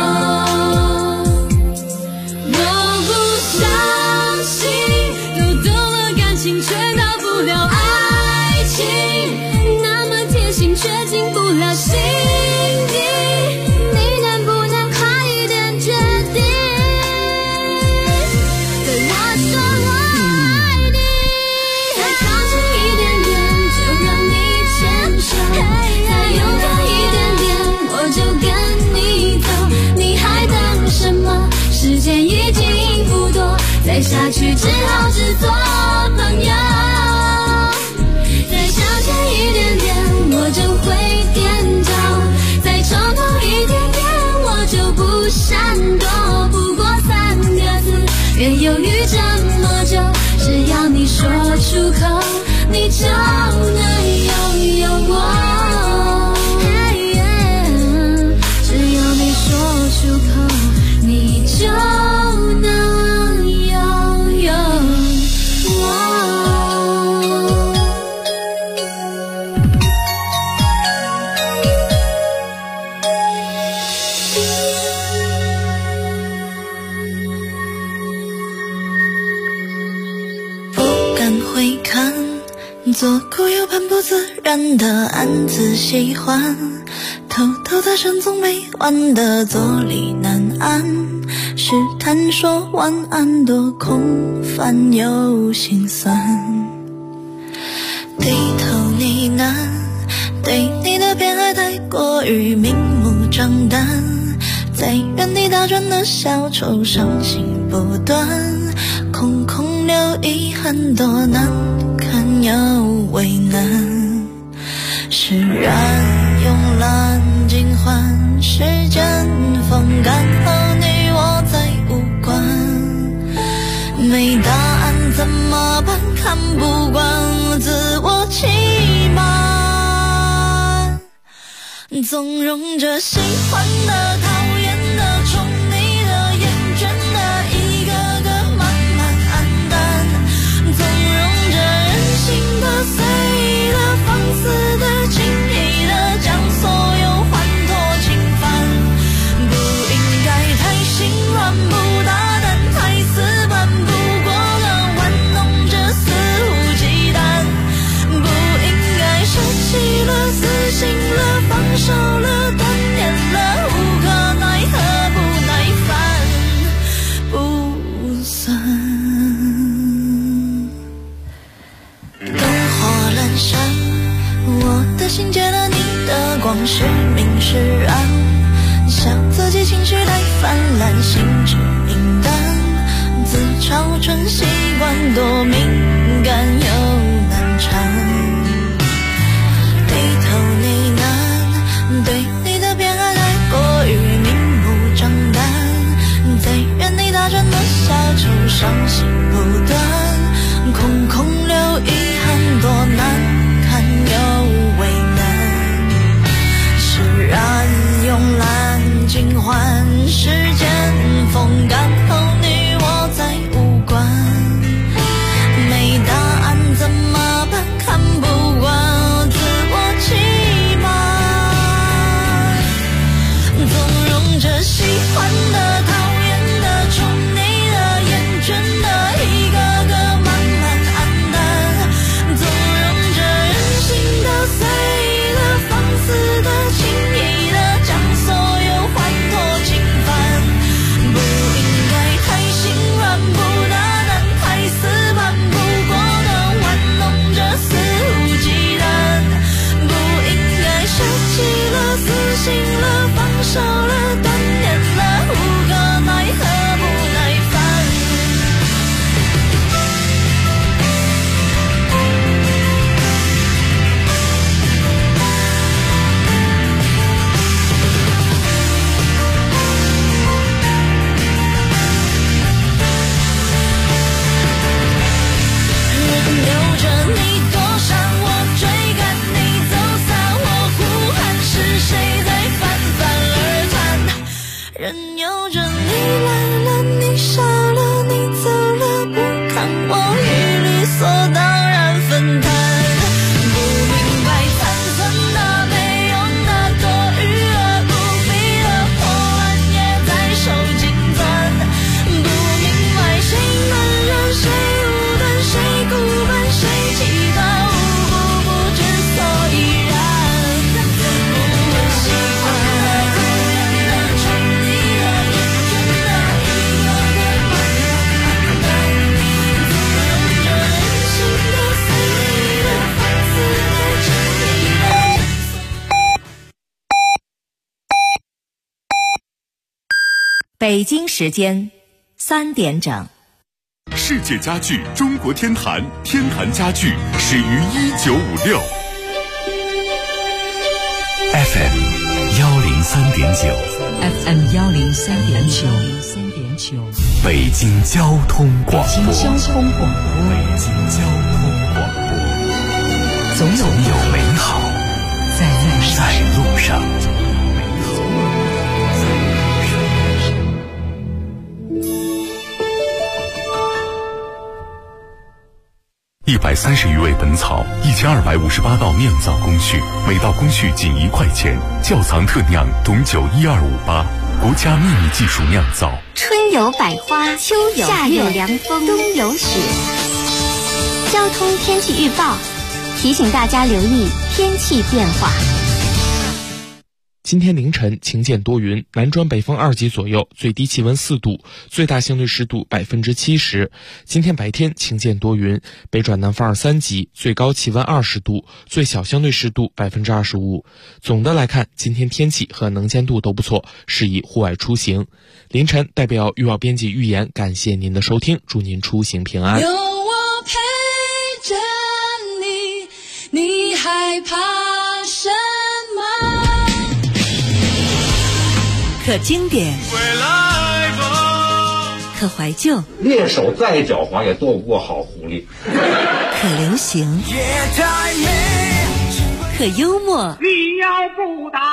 我不相信都懂了感情，却到不了爱情，那么贴心却进不了心底。你能不能快一点决定，对我说我爱你？再靠近一点点，就让你牵手；再勇敢一点点，我就跟你走。你还等什么？时间已经不多，再下去只好只做朋友。再相信一点点，我就会点头；再冲动一点点，我就不闪躲。不过3个字，别犹豫这么久，只要你说出口，你就能拥有我。只要你说出口，你就能拥有我。 做过又很不自然的暗自喜欢，偷偷大声总没完的坐立难安，试探说晚安多空泛又心酸，低头呢喃，对你的偏爱太过于明目张胆，在原地打转的小丑伤心不断，空空留遗憾多难堪又为难，释然慵懒尽欢，时间风干后你我再无关，没答案怎么办？看不惯自我欺瞒，纵容着喜欢的、讨厌的、宠你的、厌倦的，一个个慢慢黯淡，纵容着任性的、随的、放肆的、轻易的，将所有欢脱侵犯，不应该太心软，不大胆，太死板，不过了玩弄着肆无忌惮，不应该舍弃了、死心了、放手了、断念了，无可奈何，不耐烦，不算。灯火阑珊，我的心借了你的光，是明是暗，笑自己情绪太泛滥，心智明淡，自嘲成习惯，多敏感又难缠，低头呢喃，对你的偏爱太过于明目张胆，在原地打转的小丑伤心不断，空空留遗憾多难堪又为难，释然慵懒尽欢，时间风干后你我再无关，没答案怎么办？看不惯自我欺瞒，纵容着喜欢的、讨厌的、宠你的、厌倦的，一个个慢慢黯淡，纵容着任性的、随的、放肆的、轻易的，将所有欢脱侵犯，不应该太心软，不大胆，太死板，不过的玩弄着肆无忌惮，不应该舍弃了、死心了、放手了、断念了，无可奈何，不耐烦。任由着你躲闪，我追赶你走散，我呼喊，是谁在泛泛而谈？任由着你来了，你傻了，你走了，不看我与理所当然分担，不明白残存的、没用的、多余的、不必的破烂也在手紧攥，不明白谁慢热，谁无端，谁孤单，谁期待，无不不知所以然，我习惯了、讨厌的、宠你的、厌倦的，一个个慢慢黯淡，纵容着任性的、随意的、放肆的、轻易的。 北京时间3点整。 世界家具中国天坛，天坛家具始于1956。 FM 103.9 FM 103.9， 北京交通广播。 北京交通广播， 北京交通广播， 总有美好在路上。130余味本草，1258道酿造工序，每道工序仅1块钱。窖藏特酿董酒12588，国家秘密技术酿造。 春有百花，秋有夏有凉风，冬有雪。交通天气预报， 提醒大家留意天气变化。 今天凌晨晴间多云，南转北风2级左右，最低气温4度，最大相对湿度70%。今天白天晴间多云，北转南风2、3级，最高气温20度，最小相对湿度25%。总的来看，今天天气和能见度都不错，适宜户外出行。凌晨代表预报编辑预言，感谢您的收听，祝您出行平安。 有我陪着你，你害怕什么？ 可经典，可怀旧， 猎手再狡猾也躲不过好狐狸。 可流行，可幽默。 你要不打，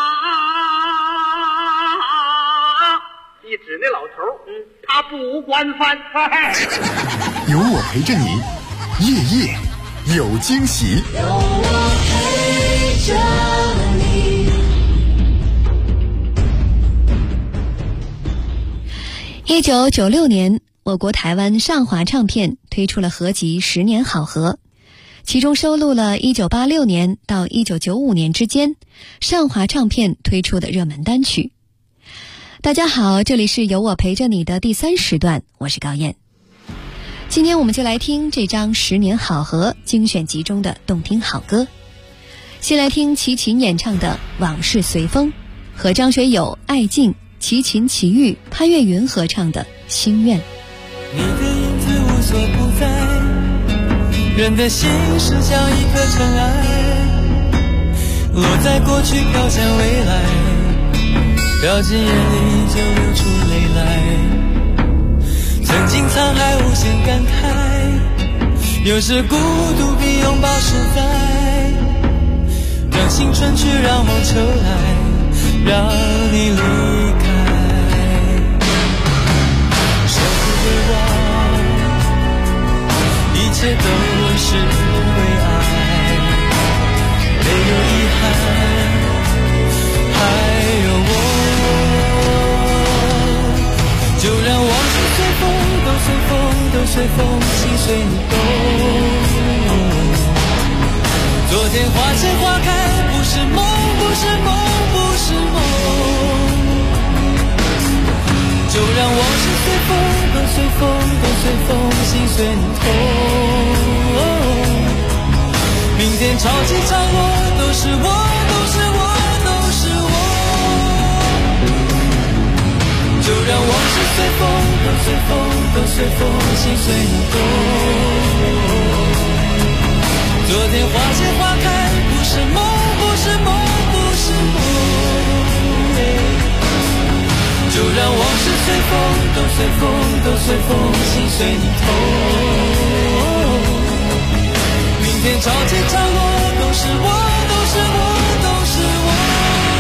一指那老头，他不惯犯。 有我陪着你，夜夜有惊喜。 有我陪着你。 1996年，我国台湾上华唱片推出了合集《10年好合》，其中收录了1986年到1995年之间上华唱片推出的热门单曲。大家好，这里是有我陪着你的第3时段，我是高燕。今天我们就来听这张《10年好合》精选集中的动听好歌。先来听齐秦演唱的《往事随风》，和张学友、艾敬、齐秦、齐豫、潘越云合唱的《心愿》。 你的影子无所不在，人的心是像一颗尘埃，落在过去飘向未来，掉进眼里就流出泪来。曾经沧海无限感慨，有时孤独比拥抱实在，让青春去，让梦秋来，让你离开。一切都是为爱，没有遗憾，还有我。就让往事随风，都随风，都随风，心随你动。昨天花谢花开，不是梦，不是梦，不是梦。就让往事随风，都随风，都随风，心随你痛。明天潮起潮落，都是我，都是我，都是我。就让往事随风，都随风，都随风，心随你动。昨天花谢花开，不是梦，不是梦，不是梦。就让往事随风，都随风，都随风，心随你痛。明天潮起潮落，都是我，都是我，都是我。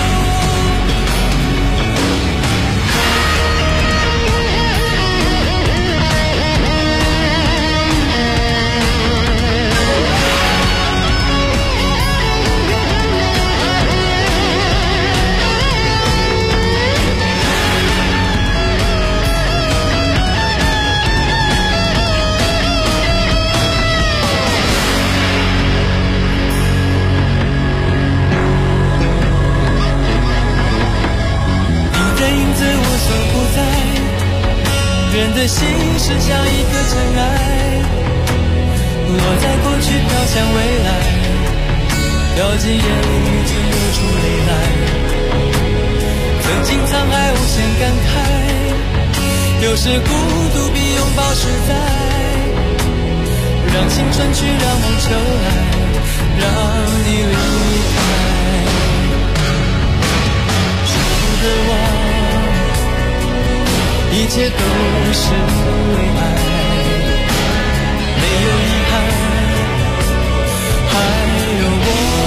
人的心是像一颗尘埃，落在过去飘向未来，掉进眼里就流出泪来。曾经沧海无限感慨，有时孤独比拥抱实在，让青春去，让梦秋来，让你离开。舍不得忘，一切都是为爱，没有遗憾，还有我。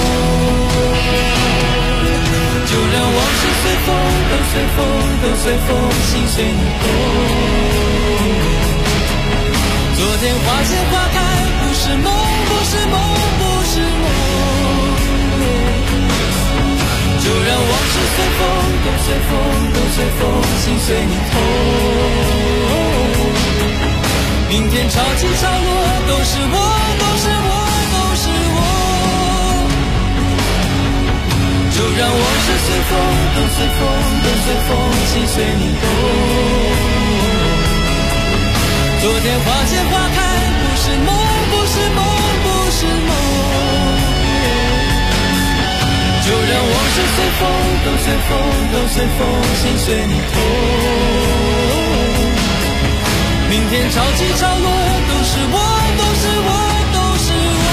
就让往事随风，都随风，都随风，心随你动。昨天花谢花开，不是梦，不是梦，不是梦。就让往事随风，都随风，都随风，心随你痛。明天潮起潮落，都是我，都是我，都是我。 随风，都随风，都随风，心随你动。昨天花谢花开，不是梦，不是梦，不是梦。就让往事随风，都随风，都随风，心随你动。明天潮起潮落，都是我，都是我，都是我。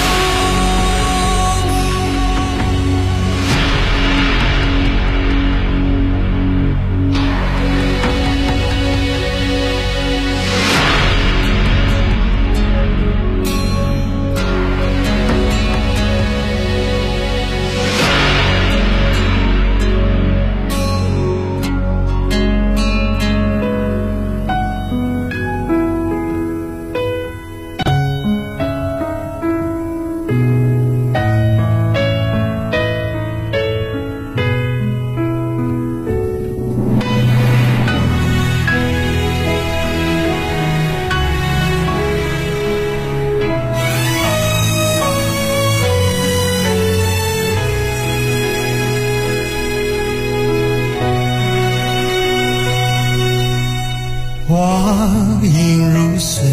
花影如水，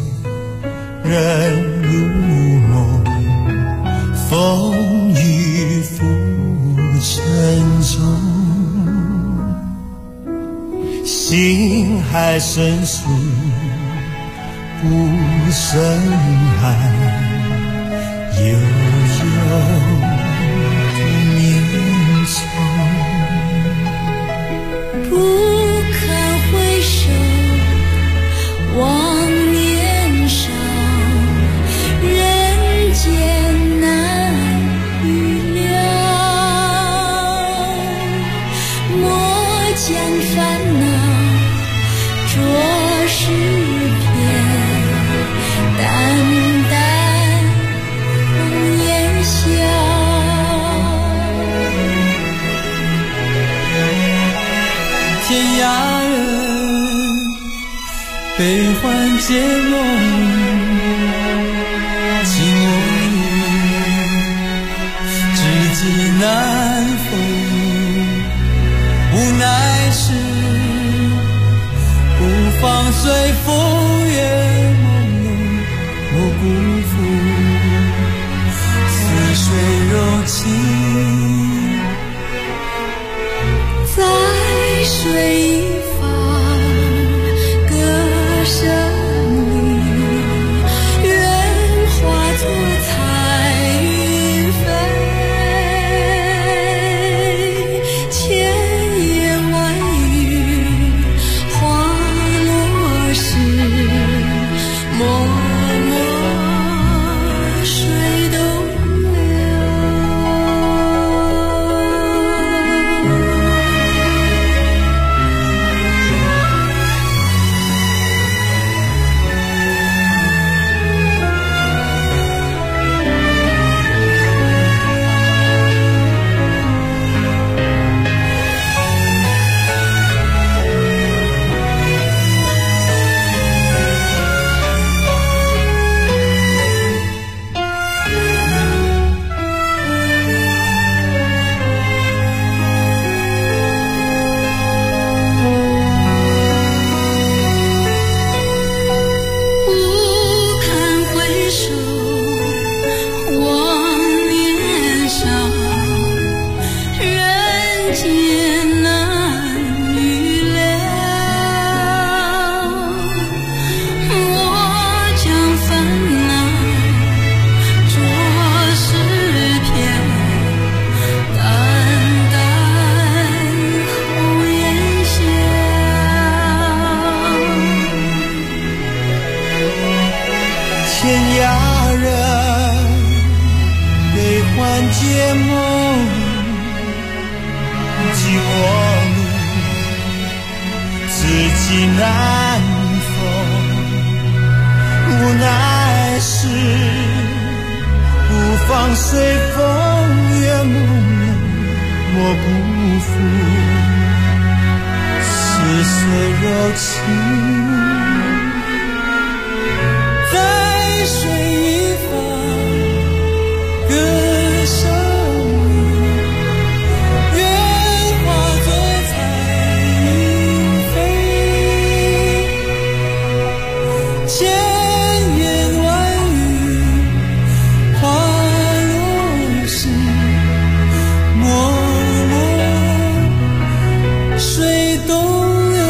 人如梦，风雨浮沉中，心海深处不胜寒，悠悠绵长， 不堪回首望年少，人间难预料。莫将烦恼着诗篇，淡淡红颜笑。 天涯人，悲欢皆梦，情我愿，知己难逢。无奈是不放随风月朦胧，莫辜负似水柔情， 在水一方歌声里，愿化作彩云飞，千言万语花落时，默默水东流。 结梦寂寞路，自己难逢，无奈是不放随风月朦胧，莫辜负似水柔情，在水一方歌声里，愿水东流。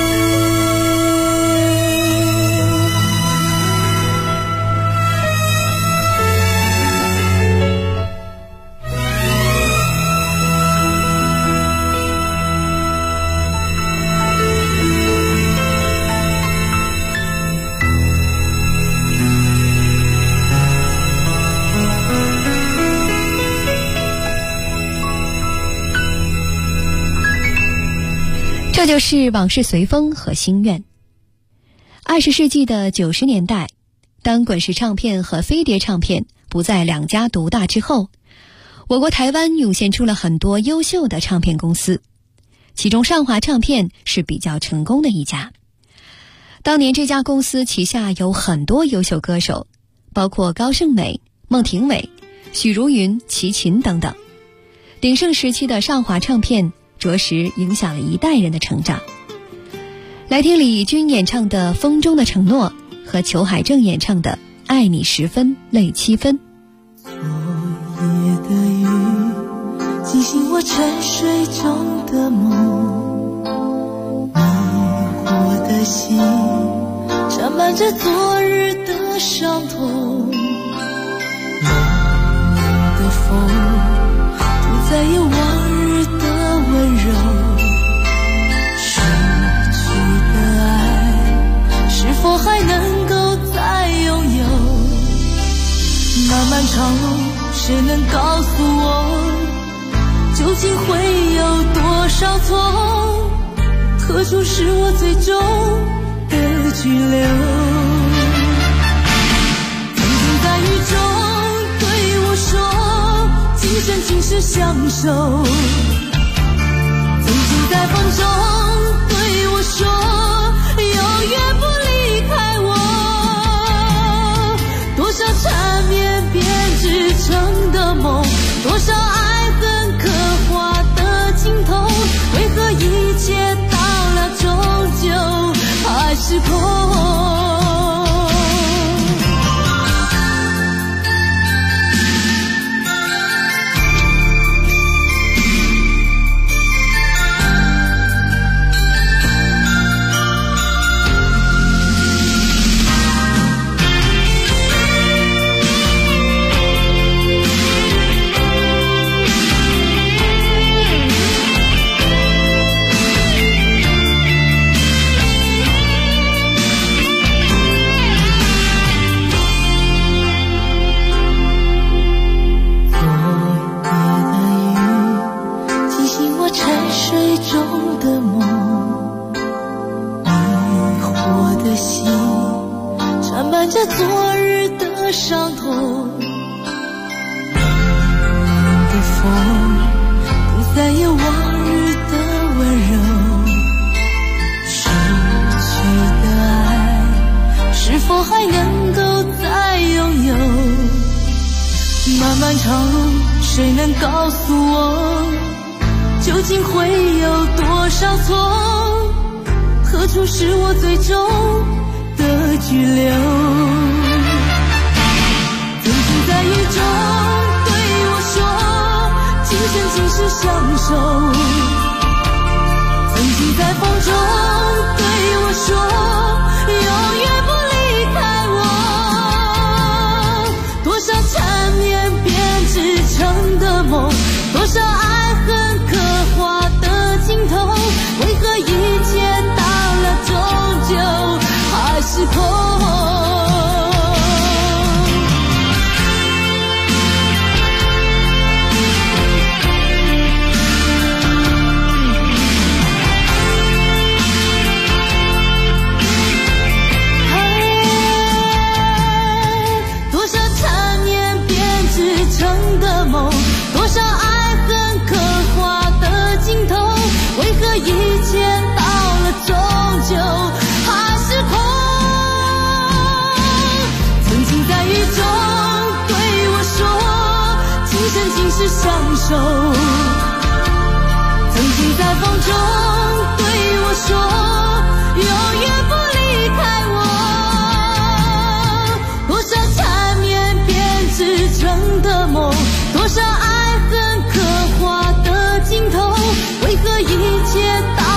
这就是往事随风和心愿。20世纪的90年代，当滚石唱片和飞碟唱片不再两家独大之后，我国台湾涌现出了很多优秀的唱片公司，其中上华唱片是比较成功的一家。当年这家公司旗下有很多优秀歌手，包括高胜美、孟庭苇、许茹芸、齐秦等等。鼎盛时期的上华唱片着实影响了一代人的成长。来听李翊君演唱的《风中的承诺》和裘海正演唱的《爱你10分泪7分》。 昨夜的雨惊醒我沉睡中的梦，迷惑的心沾满着昨日的伤痛，冷冷的风不再有往日的温柔，失去的爱是否还能够再拥有？漫漫长路，谁能告诉我，究竟会有多少错？何处是我最终的居留？曾经在雨中对我说，今生今世相守。曾经在风中对我说，永远不离开我。多少缠绵编织成的梦，多少爱恨刻画的镜头，为何一切到了终究还是空？昨日的伤痛，冷冷的风不再有往日的温柔，失去的爱是否还能够再拥有？漫漫长路，谁能告诉我，究竟会有多少错？何处是我最终的居留？曾经在雨中对我说，今生今世相守。曾经在风中对我说，永远不离开我。多少缠绵编织成的梦，多少爱恨刻画的镜头，为何一切到了终究还是空？多少缠绵编织成的梦，多少爱恨刻画的镜头，为何一切到了终究还是空？曾经在雨中对我说，今生今世相守。曾经在风中对我说，永远不离开我。多少缠绵编织成的梦，多少爱恨刻画的镜头，为何一切到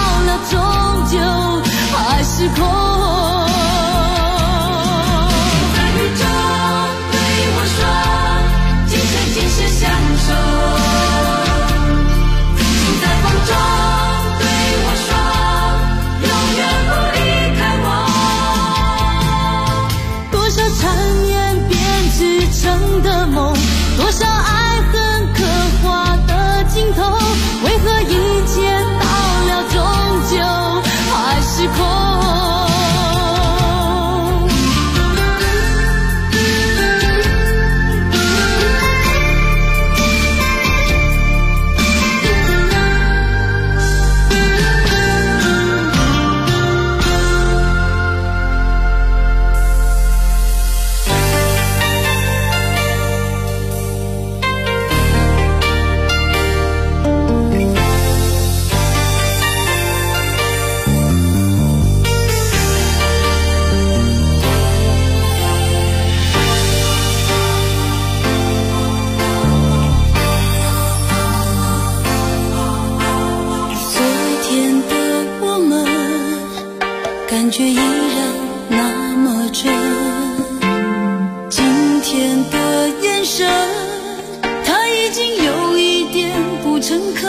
感觉依然那么真。今天的眼神，它已经有一点不诚恳。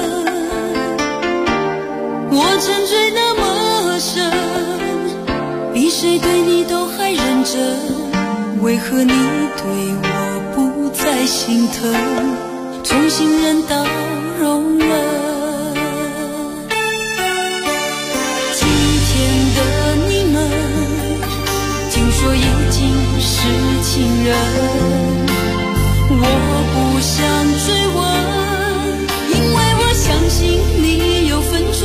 我沉醉那么深，比谁对你都还认真。为何你对我不再心疼？从信任到容忍。今天的你们，听说已经是情人。我不想追问，因为我相信你有分寸。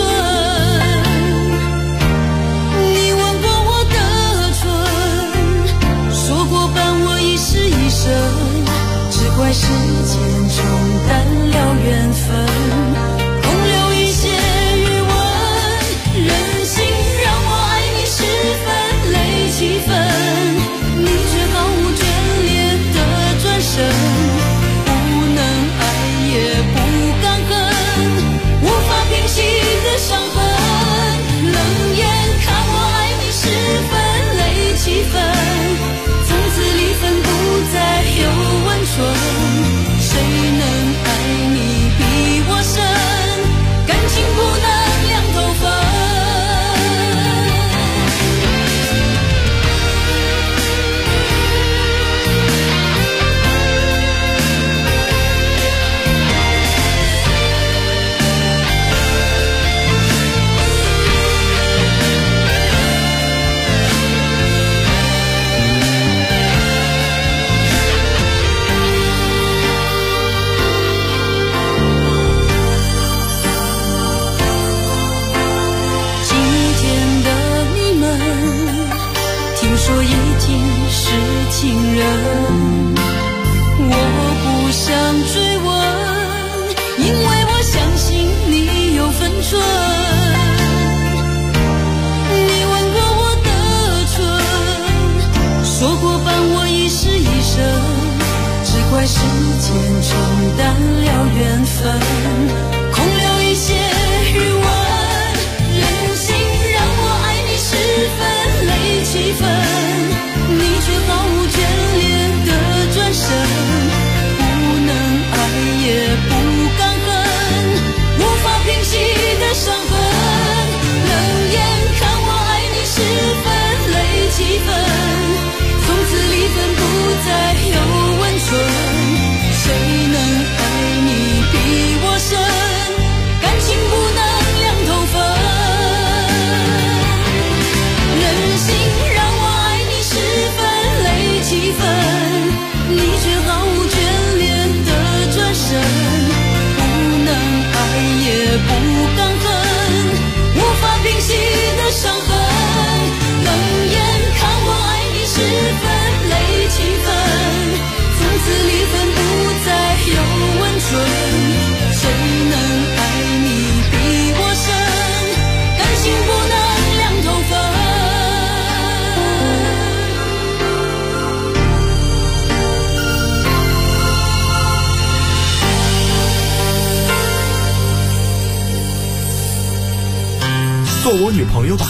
你吻过我的唇，说过伴我一世一生，只怪时间冲淡了缘分，空留一些余温。任性让我爱你10分累7分，你却毫无眷恋的转身，不能爱也不敢恨，无法平息的伤痕。冷眼看我爱你10分累7分，从此离分不再有温存。谁能爱你比我深？感情不能两头分。说已经是情人，我不想追问，因为我相信你有分寸。你吻过我的唇，说过伴我一世一生，只怪时间冲淡了缘分，空留一些余温。任性让我爱你10分累7分，你却毫无眷恋的转身，不能爱也不敢恨，无法平息的伤痕。冷眼看我爱你10分累7分，从此离分不再有温存。谁能爱你比我深？感情不能两头分。任性让我爱你10分累7分，你却毫无眷恋的转身，不能爱也不敢恨，无法平息的伤痕。冷眼看我爱你10分累7分，从此离分不再有温存。谁能爱你比我深？感情不能两头分。 做我女朋友吧。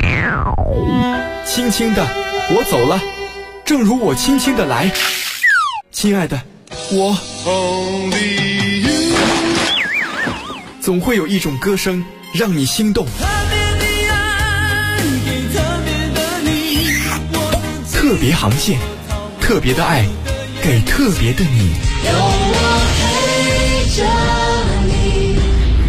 轻轻的，我走了，正如我轻轻的来。亲爱的，我总会有一种歌声让你心动。特别航线，特别的爱，给特别的你。 有我陪着你。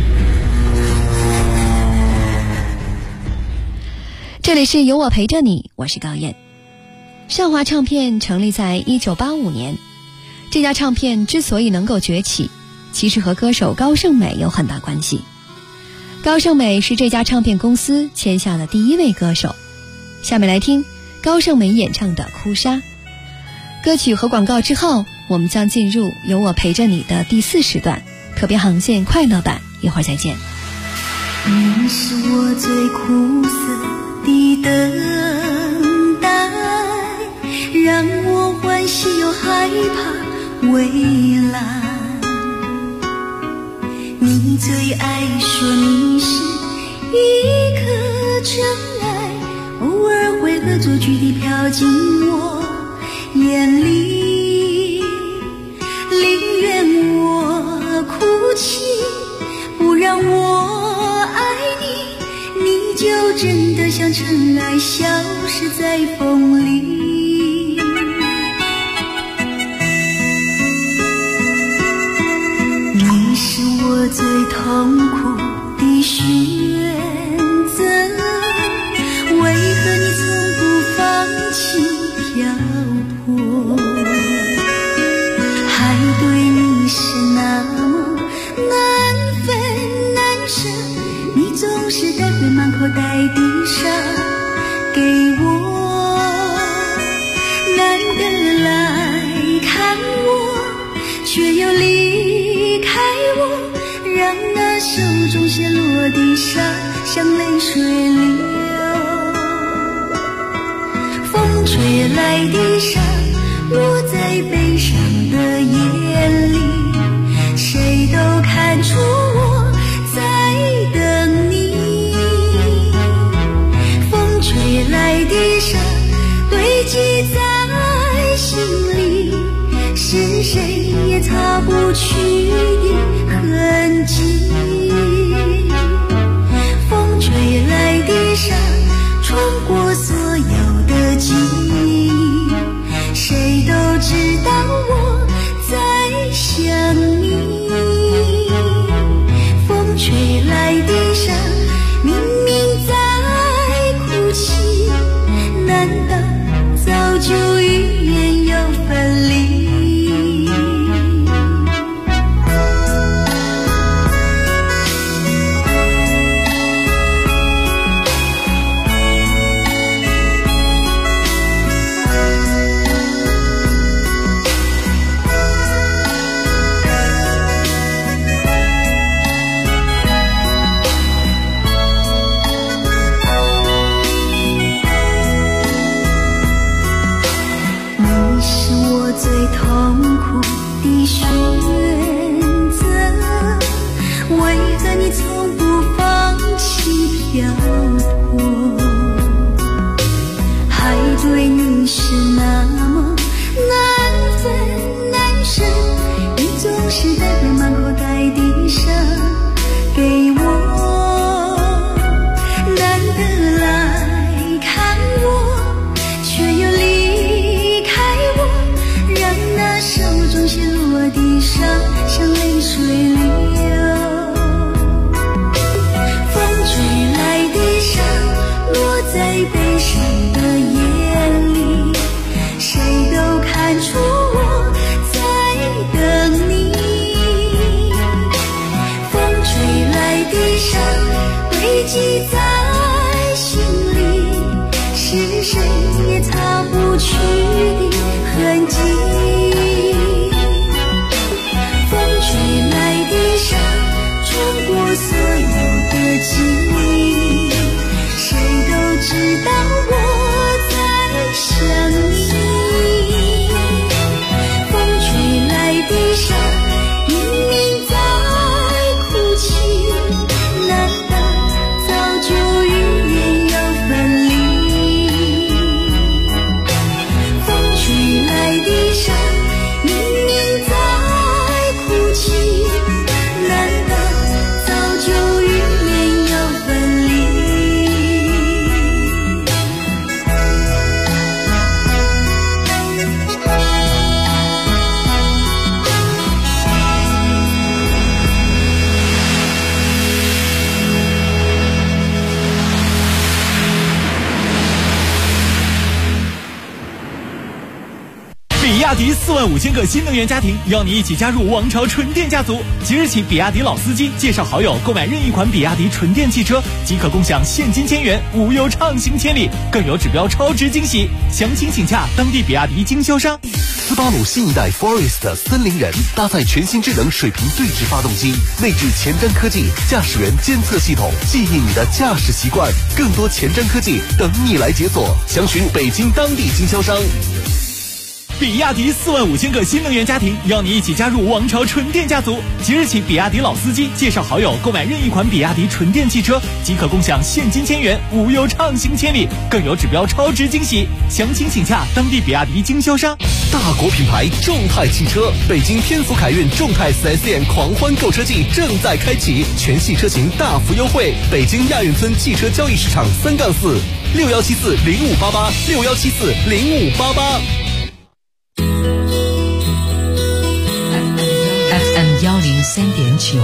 这里是有我陪着你，我是高燕。上华唱片成立在1985年，这家唱片之所以能够崛起，其实和歌手高胜美有很大关系。高胜美是这家唱片公司签下的第一位歌手。下面来听高胜美演唱的《哭砂》。歌曲和广告之后，我们将进入有我陪着你的第4时段，特别航线快乐版，一会儿再见。 你是我最苦涩的等待，让我欢喜又害怕未来。你最爱说你是一颗尘埃， 作剧地飘进我眼里，宁愿我哭泣，不让我爱你，你就真的像尘埃消失在风里。你是我最痛苦的选择，为何你从不放弃漂泊？海对你是那么难分难舍，你总是带回满口袋的沙给我，难得来看我，却又离开我，让那手中陷落的沙像泪水流。风吹来的沙落在悲伤的眼里，谁都看出我在等你。风吹来的沙堆积在心里，是谁也擦不去的痕迹。风吹来的沙穿过所有的记忆，谁都知道我在想你。风吹来的沙明明在哭泣，难道早就预言要分离？最痛苦的选择，为何你从不放弃漂泊？海对你是那么难分难舍，你总是带回满口袋的沙给我，难得来看我，却又离开我，让那手中陷落的沙像泪水流。风吹来的沙落在悲伤的眼里，谁都看出我在等你。风吹来的沙堆积在心里，是谁也擦不去的痕迹。风吹来的沙穿过所有的记忆，谁都知道我在想你。风吹来的沙明明在哭泣，难道早就预言要分离？风吹来的沙明明在哭泣，难道早就预言要分离？ 比亚迪45000个新能源家庭，邀你一起加入王朝纯电家族。即日起，比亚迪老司机介绍好友购买任意款比亚迪纯电汽车，即可共享现金1000元，无忧畅行千里，更有指标超值惊喜。详情请洽当地比亚迪经销商。 斯巴鲁新一代 Forest 森林人搭载全新智能水平对置发动机，内置前瞻科技驾驶员监测系统，记忆你的驾驶习惯，更多前瞻科技等你来解锁。详询北京当地经销商。 比亚迪45000个新能源家庭，邀你一起加入王朝纯电家族。即日起，比亚迪老司机介绍好友购买任意款比亚迪纯电汽车，即可共享现金1000元，无忧畅行千里，更有指标超值惊喜。详情请洽当地比亚迪经销商。 大国品牌众泰汽车，北京天府凯运众泰 4S 店狂欢购车季正在开启，全系车型大幅优惠。北京亚运村汽车交易市场3-46174058861740588。 FM 103.9，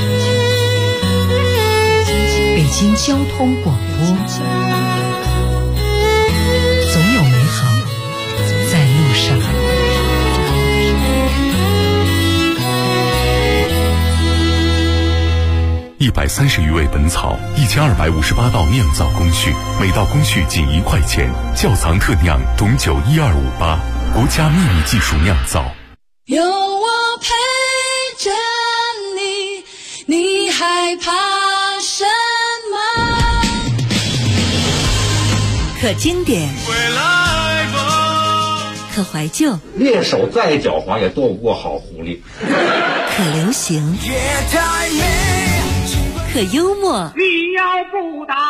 北京交通广播，总有美好在路上。 130余味本草，1258道酿造工序，每道工序仅1块钱。窖藏特酿董酒12588，国家秘密技术酿造。 有我陪着你，你害怕什么？ 可经典，可怀旧， 猎手再狡猾也斗不过好狐狸。 可流行，可幽默。 你要不打，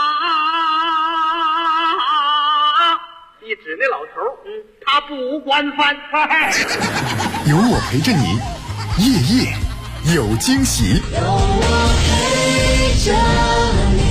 一指那老头，他不管饭。 有我陪着你，夜夜有惊喜。 有我陪着你。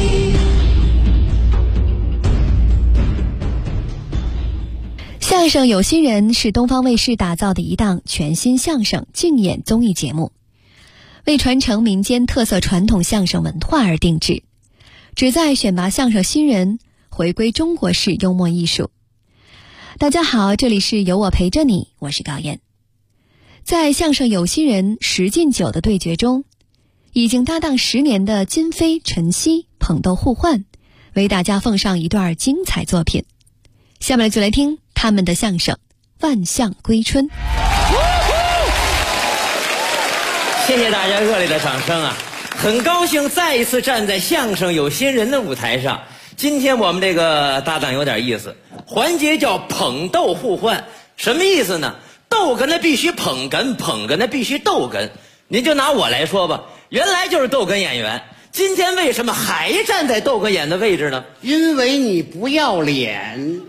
相声有新人是东方卫视打造的一档全新相声竞演综艺节目，为传承民间特色传统相声文化而定制，旨在选拔相声新人，回归中国式幽默艺术。大家好，这里是有我陪着你，我是高燕。在相声有新人10进9的对决中，已经搭档10年的金飞、陈曦捧逗互换，为大家奉上一段精彩作品。下面就来听他们的相声《万象归春》。 谢谢大家热烈的掌声啊！很高兴再一次站在相声有新人的舞台上。今天我们这个搭档有点意思，环节叫捧逗互换，什么意思呢？逗哏的必须捧哏，捧哏的必须逗哏。您就拿我来说吧，原来就是逗哏演员，今天为什么还站在逗哏演的位置呢？ 因为你不要脸。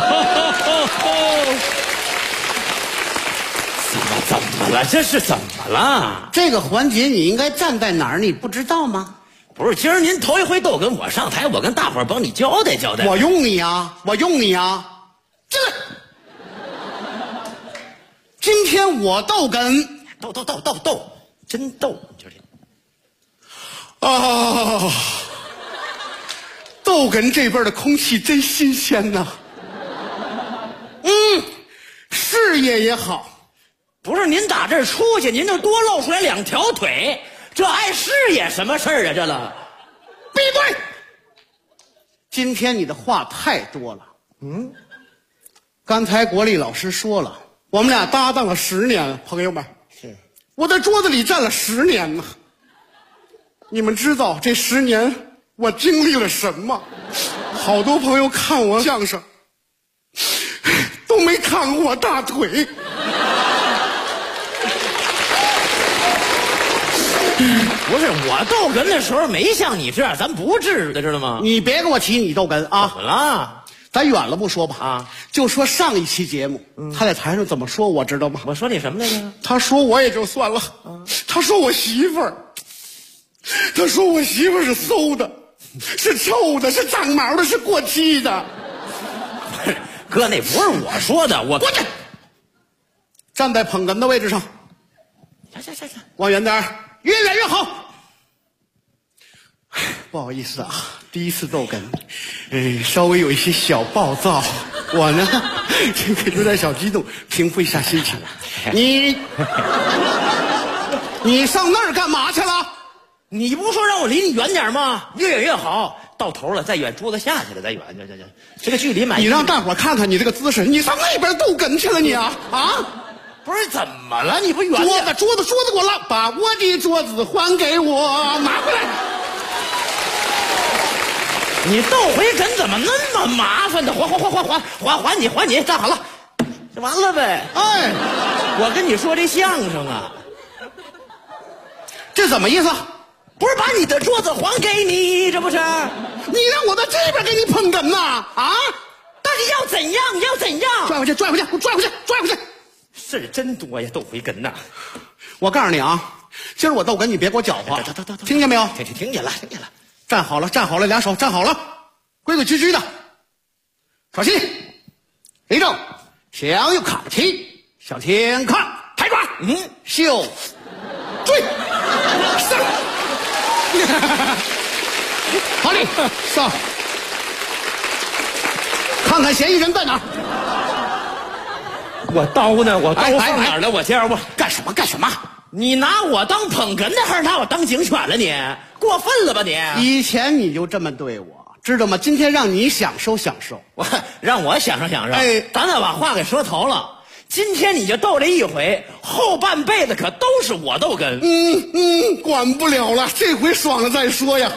怎么了？这是怎么了？ 这个环节你应该站在哪儿？你不知道吗？ 不是，今儿您头一回逗哏，我上台，我跟大伙儿帮你交代交代。 我用你啊！我用你啊！这今天我逗哏， 逗，真逗！就是啊，逗哏这边的空气真新鲜呐。事业也好。 不是您打这儿出去，您就多露出来2条腿，这碍事业什么事儿啊？这了， 闭嘴！今天你的话太多了。刚才国立老师说了，我们俩搭档了10年了，朋友们。是，我在桌子里站了10年呢。你们知道这10年我经历了什么？好多朋友看我相声，都没看过我大腿。 不是我逗哏的时候没像你这样，咱不至于的，知道吗？ 你别给我提你逗哏啊！ 怎么了？ 咱远了不说吧，就说上一期节目，他在台上怎么说我知道吗？ 我说你什么来着？ 他说我也就算了，他说我媳妇儿，他说我媳妇儿是馊的，是臭的，是长毛的，是过期的。 哥，那不是我说的，我过去，站在捧哏的位置上， 行， 往远点，越远越好。不好意思啊，第一次逗哏，稍微有一些小暴躁，我呢这个有点小激动，平复一下心情。你上那儿干嘛去了？ 你不说让我离你远点吗？越远越好，到头了再远，桌子下去了再远，这个距离满意。 你让大伙看看你这个姿势，你上那边逗哏去了你啊？ 不是怎么了？你不远点？ 桌子给我拉，把我的桌子还给我，拿回来。 你逗回哏怎么那么麻烦的？还你，站好了， 就完了呗。 哎， 我跟你说这相声啊， 这怎么意思？ 不是把你的桌子还给你，这不是？ 你让我在这边给你捧哏呐？啊！ 但是要怎样？要怎样？ 拽回去，拽回去，给我拽回去，拽回去！ 事儿真多呀，逗回哏呐！ 我告诉你啊，今儿我逗哏，你别给我搅和，听见没有？ 听见了。 站好了，站好了，俩手站好了，规规矩矩的。稍息，立正，向右看齐，向前看，抬抓，秀，追，上，好嘞，上，看看嫌疑人在哪儿。 我刀呢？我刀放哪儿了？我家伙干什么？干什么？ 你拿我当捧哏的，还是拿我当警犬了？你过分了吧你？ 以前你就这么对我，知道吗？今天让你享受享受， 让我享受享受。 哎， 咱俩把话给说头了。今天你就逗这一回，后半辈子可都是我逗哏。 管不了了，这回爽了再说呀。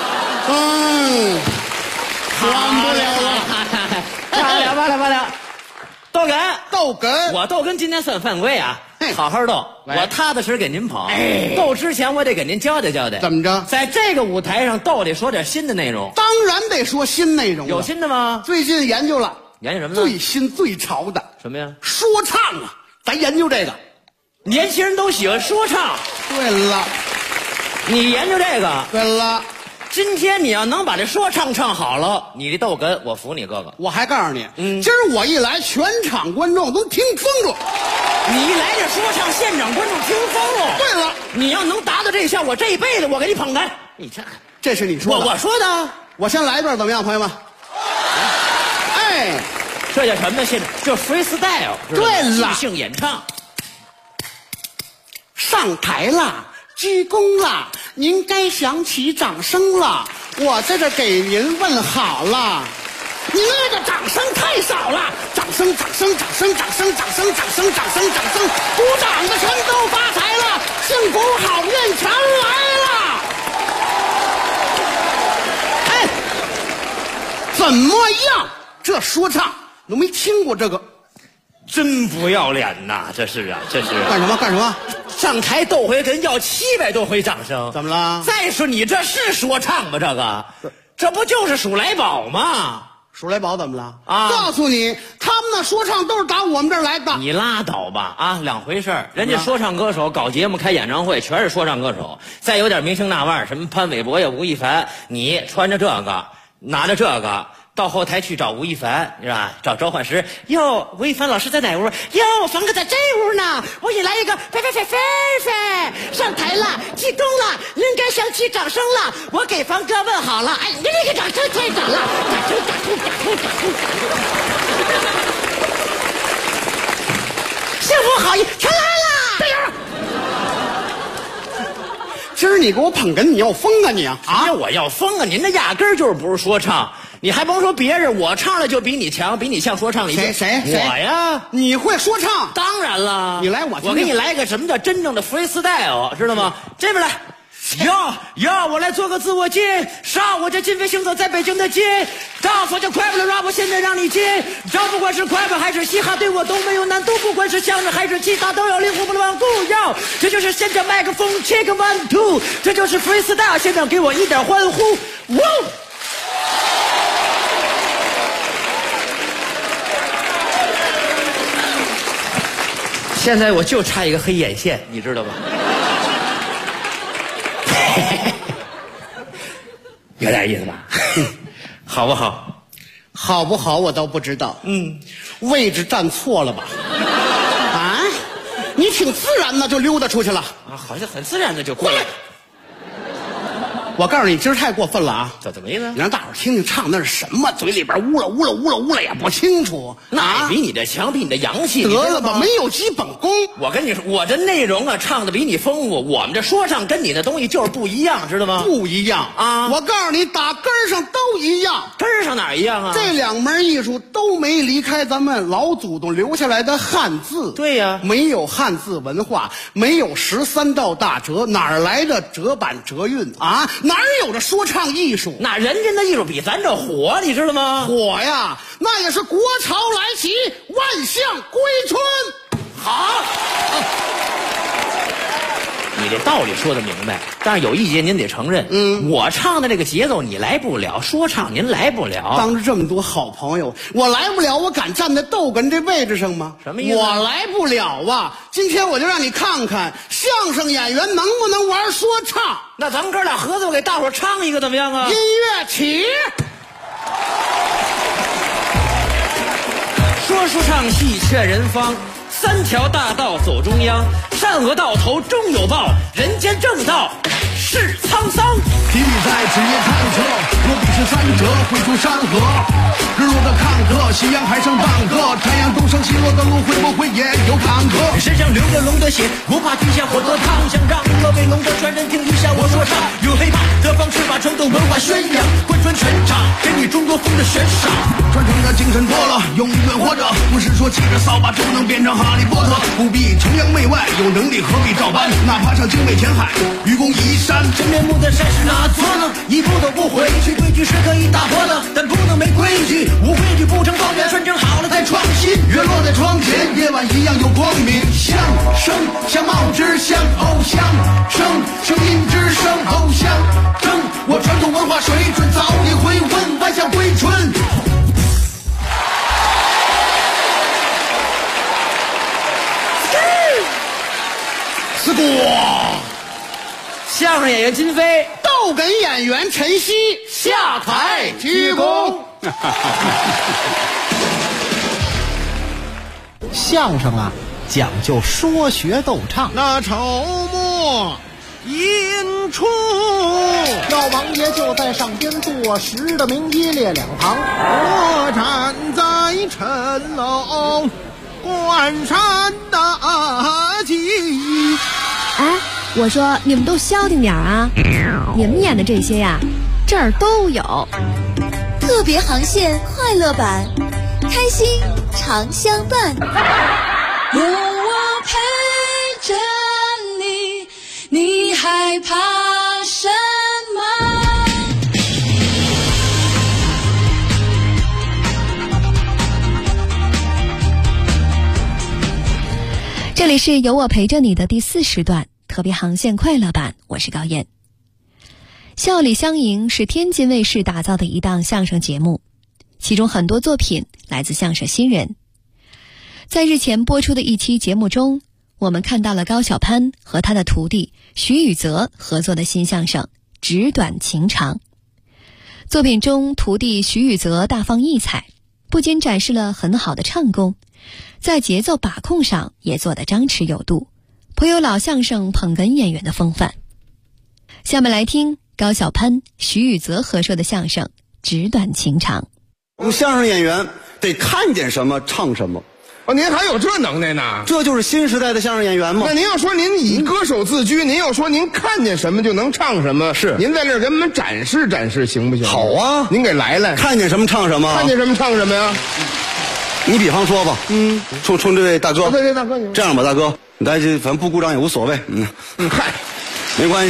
管不了了， 罢了。 逗哏， 我逗哏今天算犯规啊！好好逗，我踏踏实给您捧。逗之前我得给您交代交代， 怎么着？ 在这个舞台上逗得说点新的内容。 当然得说新内容了。 有新的吗？ 最近研究了， 研究什么呢？ 最新最潮的什么呀？ 说唱啊！咱研究这个， 年轻人都喜欢说唱。 对了， 你研究这个。 对了。 今天你要能把这说唱唱好了，你这逗哏我服你哥哥。 我还告诉你，今儿我一来，全场观众都听疯了。 你一来这说唱，现场观众听疯了。 对了， 你要能达到这效果，这一辈子我给你捧哏。你这是你说的， 我说的。 我先来一段怎么样，朋友们？哎， 这叫什么？现在就 freestyle。 对了， 即兴演唱。 上台了。鞠躬了，您该响起掌声了。我在这给您问好了。你那个掌声太少了，掌声，鼓掌的全都发财了，幸福好运全来了。哎，怎么样？这说唱都没听过这个， 真不要脸呐！这是干什么？ 上台逗回哏要700多回掌声， 怎么了？ 再说你这是说唱吗？这不就是数来宝吗？ 数来宝怎么了？ 啊！ 告诉你，他们那说唱都是打我们这儿来的。 你拉倒吧啊，两回事儿。人家说唱歌手搞节目、开演唱会，全是说唱歌手。再有点明星大腕儿，什么潘玮柏呀、吴亦凡，你穿着这个，拿着这个。到后台去找吴亦凡是吧？找召唤师，哟，吴亦凡老师在哪屋？哟，凡哥在这屋呢。我给你来一个飞上台了，鞠躬了，应该响起掌声了。我给凡哥问好了，哎，你这个掌声太少了，掌声。幸福好运全来了，加油！ 今儿你给我捧哏，你要疯啊你啊！ 我要疯啊！您这压根儿就是不是说唱。你还甭说别人，我唱的就比你强，比你像说唱里谁？ 我呀！ 你会说唱？ 当然了， 你来我给你来个什么叫真正的 freestyle， 知道吗？这边来，我来做个自我介绍，我叫金飞行走在北京的街，丈夫叫快乐 rap， 我现在让你接，找不管是快乐还是嘻哈，对我都没有难度，不管是相声还是其他，都有灵活不顽固。这就是现场麦克风 check 1 2， 这就是 freestyle， 现场给我一点欢呼，哇！现在我就差一个黑眼线，你知道吧？有点意思吧？好不好？ 好不好我倒不知道。位置站错了吧？啊，你挺自然的就溜达出去了啊，好像很自然的就过来。 我告诉你，今儿太过分了啊！ 这怎么意思？ 你让大伙儿听听唱那是什么，嘴里边呜了也不清楚。 那比你的强，比你的洋气。 得了吧，没有基本功。 我跟你说，我这内容啊，唱的比你丰富。我们这说唱跟你的东西就是不一样，知道吗？ 不一样啊！我告诉你，打根儿上都一样。 根儿上哪一样啊？ 这两门艺术都没离开咱们老祖宗留下来的汉字。 对呀， 没有汉字文化，没有13道大辙，哪来的折板折韵啊？哪有这说唱艺术？ 那人家的艺术比咱这火，你知道吗？ 火呀，那也是国潮来袭，万象归春。好。 你这道理说得明白，但是有一节您得承认，我唱的这个节奏你来不了，说唱您来不了。 当着这么多好朋友，我来不了，我敢站在逗哏这位置上吗？ 什么意思？ 我来不了啊！今天我就让你看看相声演员能不能玩说唱。 那咱们哥俩合作给大伙唱一个怎么样啊？ 音乐起。 说书唱戏劝人方，3条大道走中央，善恶到头终有报，人间正道是沧桑。 提笔在纸页看车，落笔是三折，绘出山河。日落的看客，夕阳还剩半个，太阳东升西落的路会不会也有坎坷？ 身上流着龙的血，不怕地下火多烫，想让各位龙的传人听一下我说唱，用黑怕的方式把传统文化宣扬，贯穿全场，给你中国风的悬赏。 传承的精神多了，永远活着，不是说骑着扫把就能变成哈利波特，不必崇洋媚外，有能力何必照搬？哪怕像精卫填海，愚公移山， 真面目的山是哪座呢？一步都不回去，规矩是可以打破的，但不能没规矩，无规矩不成方圆，传承好了再创新。 月落在窗前，夜晚一样有光明。相声相貌之相偶相声音之声偶相声，我传统文化水准早已回温，万象归春。 四哥， 相声演员金飞， 逗哏演员陈曦，下台鞠躬。 相声啊，讲究说学逗唱。 那筹末引出， 老王爷就在上边坐实的明一列两旁， 我站在城楼关山大吉。 哎，我说你们都消停点啊！你们演的这些呀，这儿都有。 特别航线快乐版，开心常相伴。有我陪着你，你害怕什么？ 这里是有我陪着你的第4时段特别航线快乐版，我是高燕。笑里相迎是天津卫视打造的一档相声节目，其中很多作品来自相声新人。在日前播出的一期节目中，我们看到了高晓攀和他的徒弟徐宇泽合作的新相声《纸短情长》。作品中，徒弟徐宇泽大放异彩，不仅展示了很好的唱功，在节奏把控上也做得张弛有度，颇有老相声捧哏演员的风范。下面来听高晓攀、徐宇泽合说的相声《纸短情长》。 我们相声演员得看见什么唱什么。 哦，您还有这能耐呢？ 这就是新时代的相声演员吗？ 那您要说您以歌手自居，您要说您看见什么就能唱什么， 是您在这儿给我们展示展示行不行？ 好啊， 您给来， 看见什么唱什么， 看见什么唱什么呀？ 你比方说吧，冲这位大哥， 对大哥， 这样吧，大哥，大家反正不鼓掌也无所谓， 嗨， 没关系，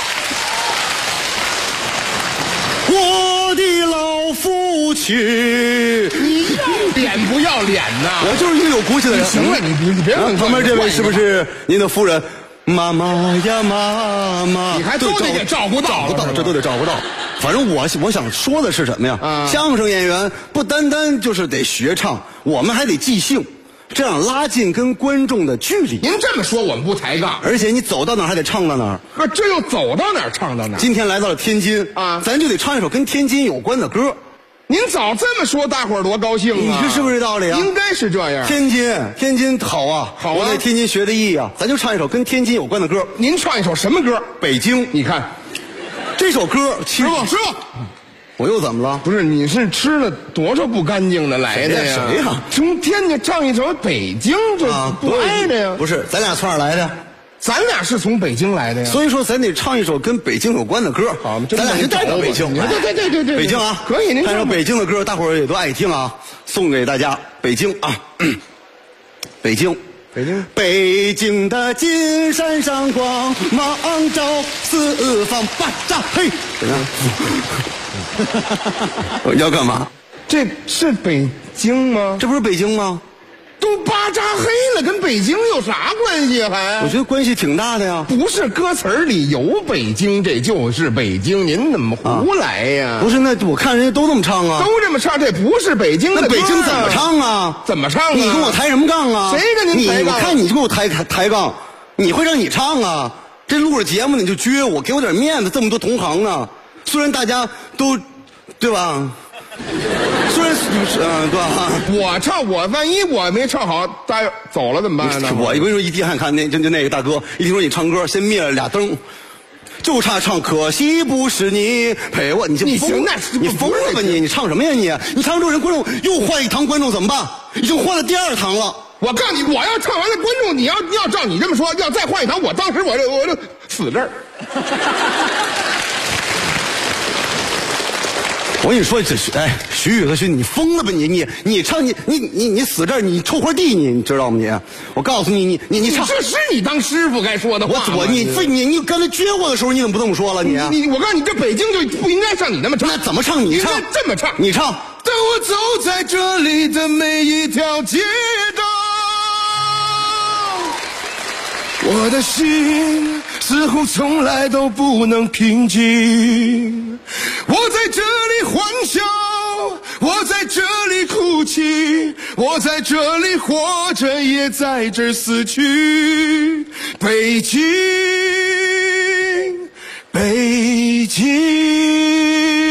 我的老父亲， 你要脸不要脸呐？ 我就是一个有骨气的人。 行了，你别旁边这位是不是您的夫人？妈妈呀妈妈， 你还都得给照顾到， 这都得照顾到。反正我想说的是什么呀？相声演员不单单就是得学唱，我们还得即兴，这样拉近跟观众的距离。 您这么说我们不抬杠， 而且你走到哪儿还得唱到哪儿。 这又走到哪儿唱到哪儿。 今天来到了天津啊， 咱就得唱一首跟天津有关的歌。 您早这么说，大伙儿多高兴啊！ 你说是不是这道理啊？ 应该是这样。 天津好啊，好啊！我在天津学的艺啊，咱就唱一首跟天津有关的歌。 您唱一首什么歌？ 北京。 你看， 这首歌师傅， 我又怎么了？ 不是，你是吃了多少不干净的来的呀？ 谁呀？ 从天津唱一首北京，这不挨着呀？ 不是，咱俩从哪儿来的？ 咱俩是从北京来的呀， 所以说咱得唱一首跟北京有关的歌。 好， 咱俩就代表北京。 对， 北京啊， 可以。您唱首北京的歌，大伙儿也都爱听啊，送给大家。北京啊，北京。北京的金山上光芒照四方，巴扎嘿，怎么样？要干嘛？ 这是北京吗？ 这不是北京吗？ 都巴扎黑了，跟北京有啥关系还？ 我觉得关系挺大的呀。 不是歌词里有北京，这就是北京，您怎么胡来呀？ 不是，那我看人家都这么唱啊， 都这么唱，这不是北京的歌。 那北京怎么唱啊？ 怎么唱啊？ 你跟我抬什么杠啊？ 谁跟您抬杠？ 我看你就跟我抬杠，你会让你唱啊？这录着节目你就撅我，给我点面子，这么多同行呢。虽然大家都，对吧？虽然对吧？ 我唱，我万一我没唱好，大家走了怎么办呢？ 我跟你说，一滴汗看就那个大哥，一听说你唱歌，先灭了俩灯，就差唱可惜不是你陪我，你疯了？你疯了吧你唱什么呀你？你唱这人观众又换一堂观众怎么办？已经换了第二堂了。 我告诉你，我要唱完了，观众你要照你这么说，要再换一堂，我当时我就死这儿。 我跟你说，徐宇和徐，你疯了吧你唱你死这儿，你臭活地你知道吗你？我告诉你唱， 这是你当师傅该说的话吗？ 你刚才撅我的时候，你怎么不这么说了你？ 我告诉你，这北京就不应该像你那么唱。 那怎么唱？你唱这么唱， 你唱。 当我走在这里的每一条街道，我的心似乎从来都不能平静。我在这里欢笑，我在这里哭泣，我在这里活着，也在这死去。北京，北京。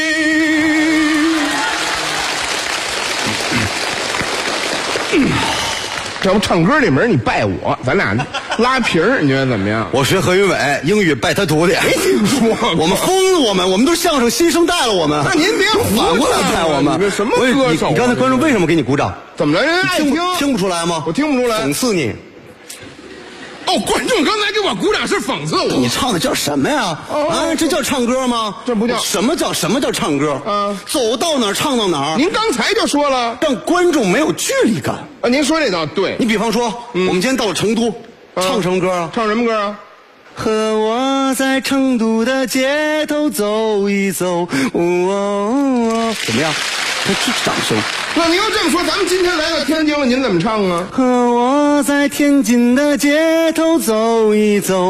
要不唱歌里面你拜我，咱俩拉皮儿，你觉得怎么样？ 我学何云伟，英语拜他徒弟。 没听说过， 我们疯了，我们都相声新生代了，我们。 那您别反过来拜我们。 你什么歌手？ 你刚才观众为什么给你鼓掌？ 怎么了？人爱听不出来吗？ 我听不出来。 讽刺你。 哦，观众刚才给我鼓掌是讽刺我。 你唱的叫什么呀？这叫唱歌吗？ 这不叫。 什么叫唱歌？走到哪儿唱到哪儿。 您刚才就说了， 让观众没有距离感。 您说这倒对。 你比方说，我们今天到了成都，唱什么歌啊？ 唱什么歌啊？ 和我在成都的街头走一走，怎么样？这掌声。 那您要这么说，咱们今天来到天津了，您怎么唱啊？ 和我在天津的街头走一走，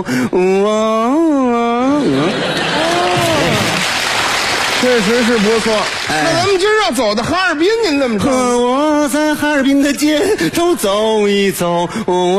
确实是不错。那咱们今儿要走到哈尔滨，您怎么唱？ 和我在哈尔滨的街头走一走，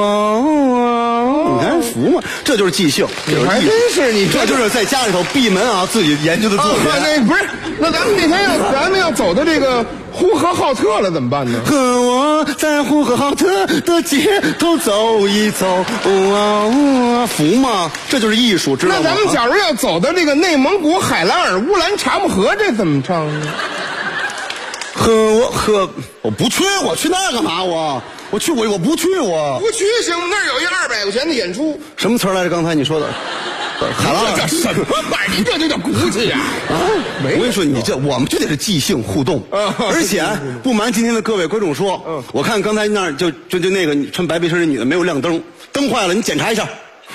你看服吗？这就是即兴， 还真是你， 这就是在家里头闭门啊自己研究的作品。 那不是，那咱们那天咱们要走到这个呼和浩特了，怎么办呢？ 和我在呼和浩特的街头走一走，服吗？这就是艺术，知道吗？ 那咱们假如要走到这个内蒙古海拉尔乌兰察木河，这怎么唱呢？ 我不去，我去那干嘛？我不去，我不去行，那儿有一200块钱的演出。 什么词儿来着？刚才你说的海拉尔这叫什么玩意儿？这就叫骨气呀！ 我跟你说，我们就得是即兴互动，而且不瞒今天的各位观众说，我看刚才那儿就那个穿白背心的女的没有亮灯，灯坏了，你检查一下。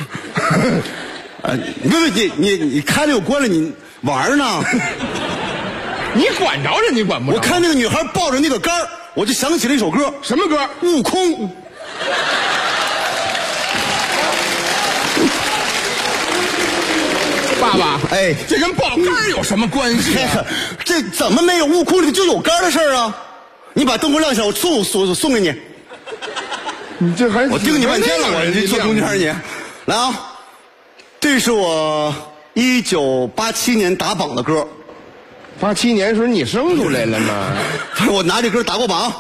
你开了又关了，你玩呢？ 你管着着，你管不着。 我看那个女孩抱着那个杆儿，我就想起了一首歌， 什么歌？ 悟空。 爸爸， 哎， 这跟抱杆有什么关系啊？ 这怎么没有悟空里就有杆的事儿啊？你把灯光亮起来，我送给你。 你这还我盯你半天了，我就坐中间你。来啊，这是我1987年打榜的歌。 87年时候你生出来了吗？ 我拿这歌打过榜。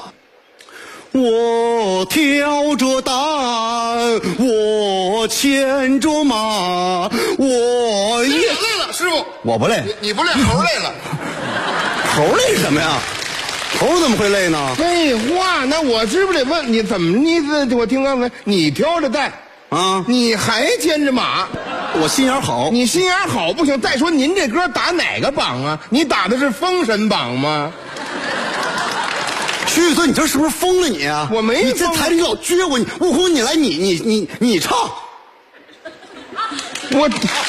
我挑着担，我牵着马，我累了，师傅， 我不累， 你不累，猴累了。 猴累什么呀？猴怎么会累呢？ 废话，那我是不是得问你怎么？我听刚才你挑着担啊， 你还兼着马？ 我心眼好。 你心眼好不行。再说您这歌打哪个榜啊？你打的是封神榜吗？ 徐宇哥，你这是不是疯了你啊？ 我没疯。 你这台里老撅我，悟空你来，你唱。我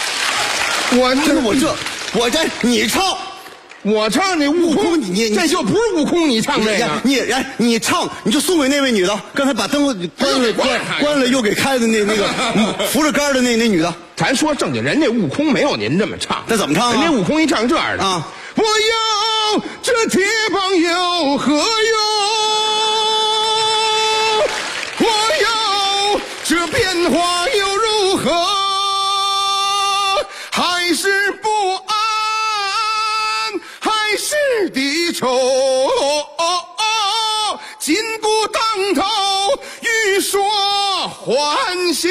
你唱。 我唱这悟空，你这就不是悟空，你唱这个， 你唱，你就送给那位女的，刚才把灯关了又给开的那个扶着杆的那女的。 咱说正经，人家悟空没有您这么唱， 那怎么唱啊？ 人家悟空一唱这样的啊， 我要这铁棒有何用？我要这变化又如何？还是不安。是的愁，金箍当头，欲说还休。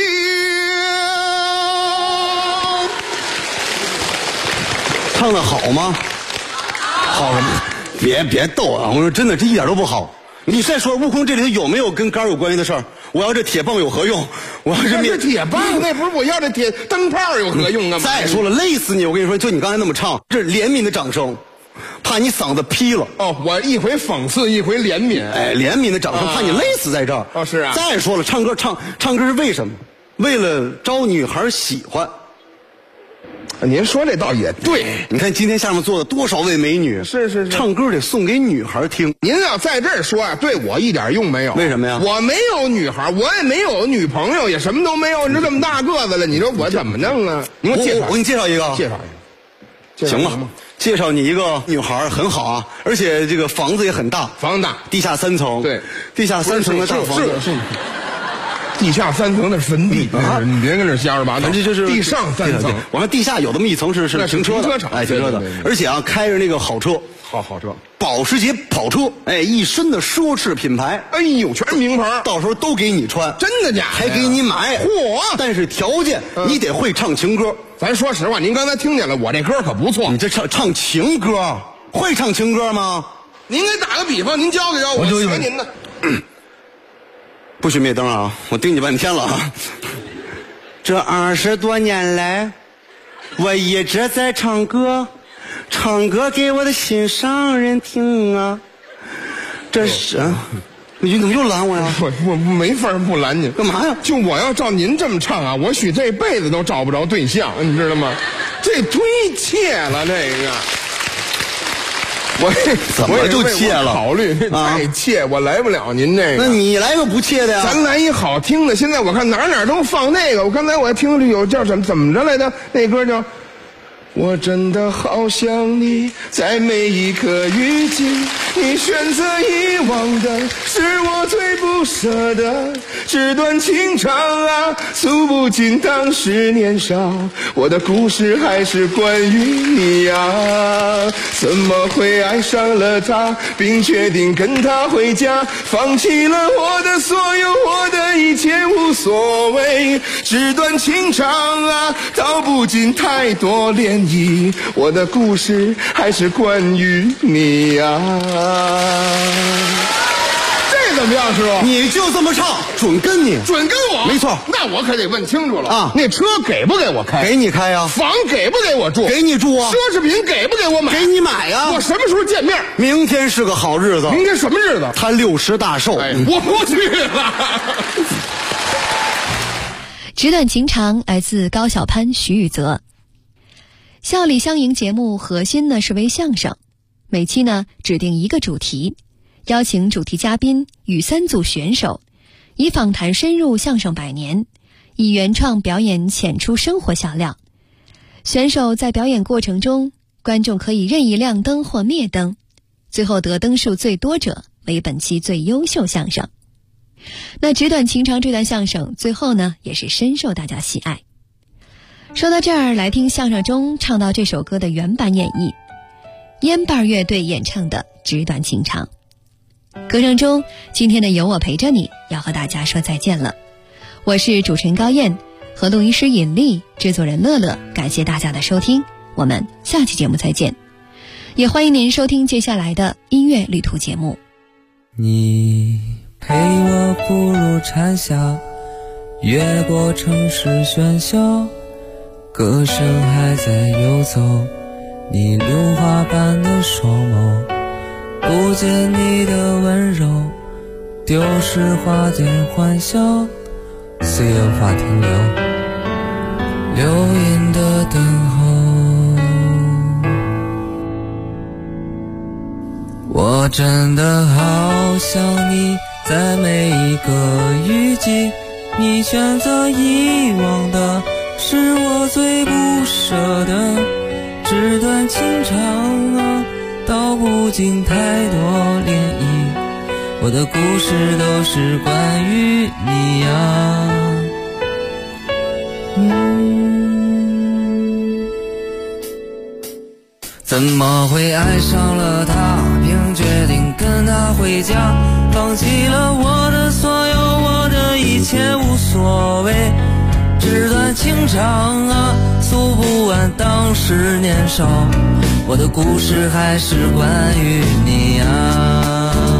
唱的好吗？好什么？别逗啊！我说真的，这一点都不好。你再说悟空这里头有没有跟杆有关系的事儿？我要这铁棒有何用？我要这铁棒，那不是我要这铁灯泡有何用啊？ 再说了，累死你！我跟你说，就你刚才那么唱，这是怜悯的掌声。怕你嗓子劈了哦，我一回讽刺，一回怜悯， 哎，怜悯的掌声，怕你累死在这儿。 哦，是啊。 再说了，唱歌是为什么？为了招女孩喜欢。 您说这倒也对， 你看今天下面坐的多少位美女， 是， 唱歌得送给女孩听。 您要在这儿说啊，对我一点用没有。 为什么呀？ 我没有女孩，我也没有女朋友，也什么都没有。你说这么大个子了，你说我怎么弄啊？你给我介绍， 我给你介绍一个， 介绍一个， 行吧？介绍你一个女孩，很好啊，而且这个房子也很大， 房子大， 地下3层， 对， 地下3层的大房子， 是地下3层的坟地啊！你别跟这瞎说八道， 这就是地上3层， 完了地下有这么一层是停车场， 哎，停车的，而且啊开着那个好车， 好车， 保时捷跑车，哎，一身的奢侈品牌， 哎呦，全是名牌， 到时候都给你穿， 真的假的？ 还给你买， 嚯！ 但是条件你得会唱情歌。 咱说实话，您刚才听见了，我这歌可不错。 你这唱情歌，会唱情歌吗？ 您给打个比方，您教给我学您的。 不许灭灯啊！我盯你半天了啊！这20多年来，我一直在唱歌，唱歌给我的心上人听啊。这是，你怎么又拦我呀？ 我没法不拦您， 干嘛呀？ 就我要照您这么唱啊，我许这辈子都找不着对象，你知道吗？这忒切了，这个。我怎么就切了？ 考虑这太切，我来不了您这个。 那你来个不切的呀？ 咱来一好听的。现在我看哪都放那个。我刚才我还听着有叫怎么着来的？那歌叫。我真的好想你，在每一刻遇见你，选择遗忘的是我最不舍的。纸短情长啊，诉不尽当时年少，我的故事还是关于你啊。怎么会爱上了他，并决定跟他回家，放弃了我的所有，我的一切无所谓。纸短情长啊，道不尽太多涟漪，我的故事还是关于你啊。这怎么样，师傅？ 你就这么唱，准跟你， 准跟我， 没错。 那我可得问清楚了啊！ 那车给不给我开？ 给你开呀。 房给不给我住？ 给你住啊。 奢侈品给不给我买？ 给你买呀。 我什么时候见面？ 明天是个好日子。 明天什么日子？ 他60大寿。 哎，我不去了。 纸短情长来自高晓攀、徐宇泽。笑里相迎节目核心呢是微相声，每期呢指定一个主题，邀请主题嘉宾与3组选手，以访谈深入相声100年，以原创表演浅出生活笑料。选手在表演过程中，观众可以任意亮灯或灭灯，最后得灯数最多者为本期最优秀相声。那纸短情长这段相声最后呢也是深受大家喜爱。说到这儿，来听相声中唱到这首歌的原版演绎，烟瓣乐队演唱的《纸短情长》。歌声中，今天的有我陪着你要和大家说再见了。我是主持人高燕，和录音师尹丽，制作人乐乐，感谢大家的收听，我们下期节目再见。也欢迎您收听接下来的音乐旅途节目。 你陪我步入蝉夏， 越过城市喧嚣，歌声还在游走，你榴花般的双眸，不见你的温柔，丢失花间欢笑，岁月无法停留，流云的等候。我真的好想你，在每一个雨季，你选择遗忘的是我最不舍的，纸短情长啊，道不尽太多涟漪，我的故事都是关于你呀。怎么会爱上了他，并决定跟他回家，放弃了我的所有，我的一切无所谓，纸短情长啊，诉不完当时年少，我的故事还是关于你啊。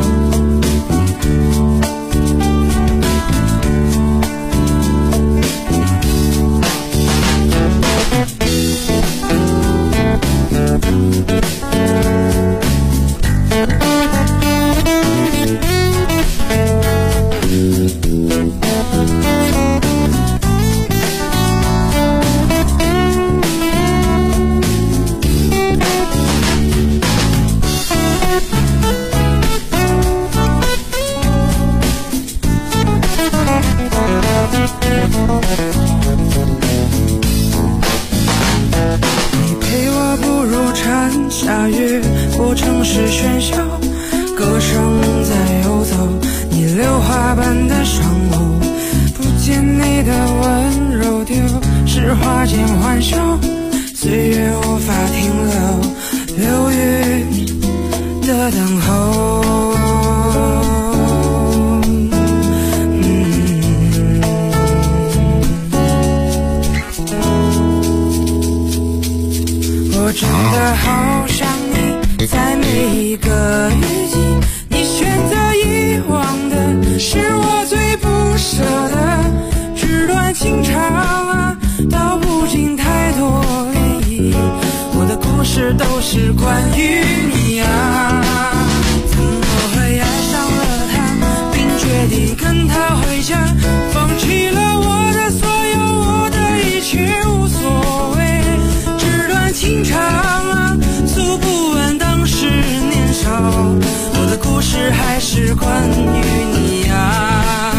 下雨过城市喧嚣，歌声在游走，你榴花般的双眸，不见你的温柔，丢失花间欢笑，岁月无法停留，流云的等候。我真的好想你，在每一个雨季，你选择遗忘的是我最不舍的，纸短情长啊，道不尽太多涟漪，我的故事都是关于你啊。怎么会爱上了他，并决定跟他回家，放弃了我的所有，我的一切无所谓，情长啊，诉不完当时年少，我的故事还是关于你啊。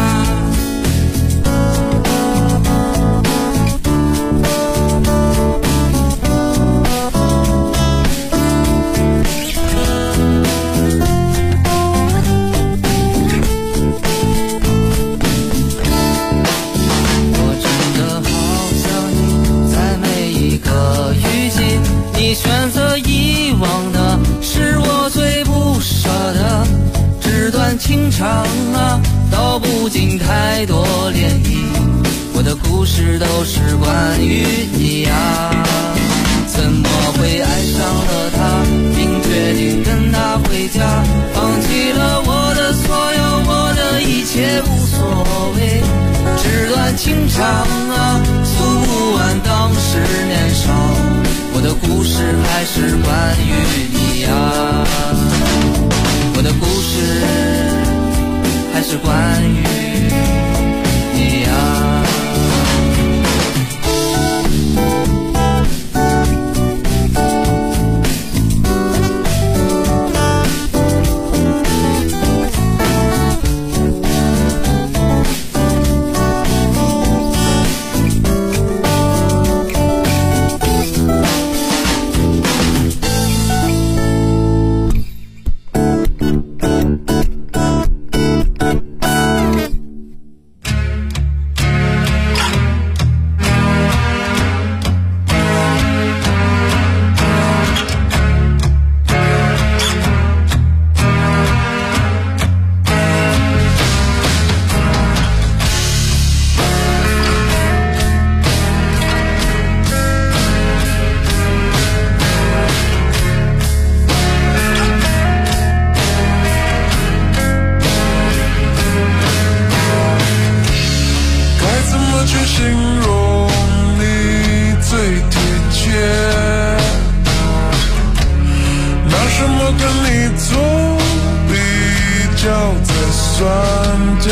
我真的好想你，在每一个雨季，你选择遗忘的是我最不舍的，纸短情长啊，道不尽太多涟漪，我的故事都是关于你啊。怎么会爱上了他，并决定跟他回家，放弃了我的所有，我的一切无所谓，纸短情长啊，诉不完当时年少，我的故事还是关于你啊，我的故事还是关于你啊。 算特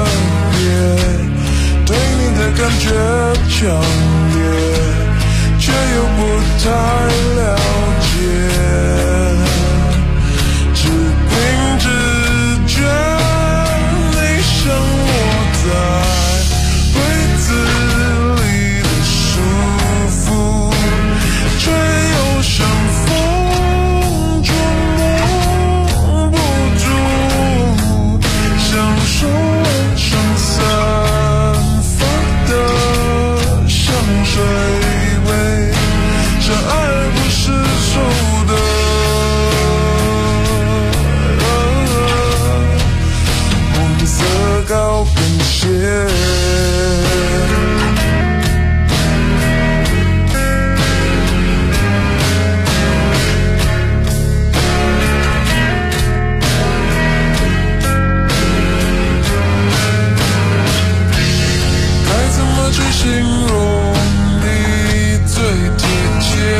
别，对你的感觉强烈，却又不太了解，只凭直觉，你像我在柜子里的束缚，却又像风捉摸不住，享受晚上散发的香水味，这爱不释手的红色高跟鞋。去形容你最贴切，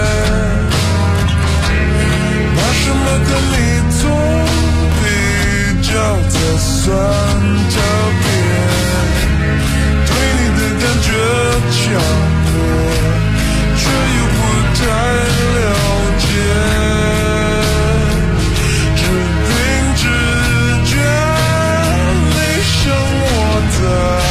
拿什么跟你做比较才算特别？对你的感觉强烈，却又不太了解，只凭直觉，你像我在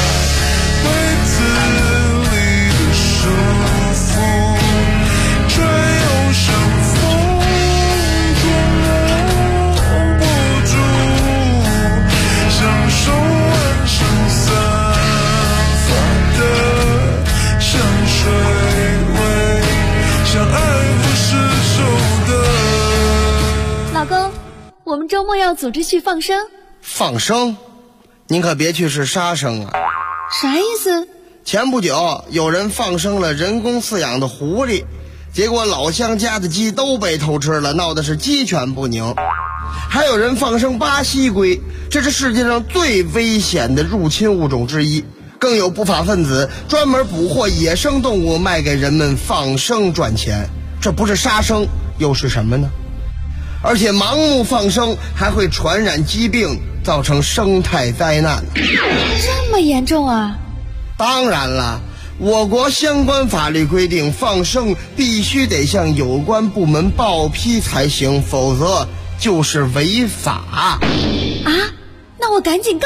老公，我们周末要组织去放生。 放生？您可别去是杀生啊！ 啥意思？ 前不久有人放生了人工饲养的狐狸，结果老乡家的鸡都被偷吃了，闹的是鸡犬不宁。还有人放生巴西龟，这是世界上最危险的入侵物种之一。更有不法分子专门捕获野生动物卖给人们放生赚钱，这不是杀生又是什么呢？而且盲目放生还会传染疾病，造成生态灾难。 这么严重啊？ 当然了，我国相关法律规定，放生必须得向有关部门报批才行，否则就是违法。 啊？那我赶紧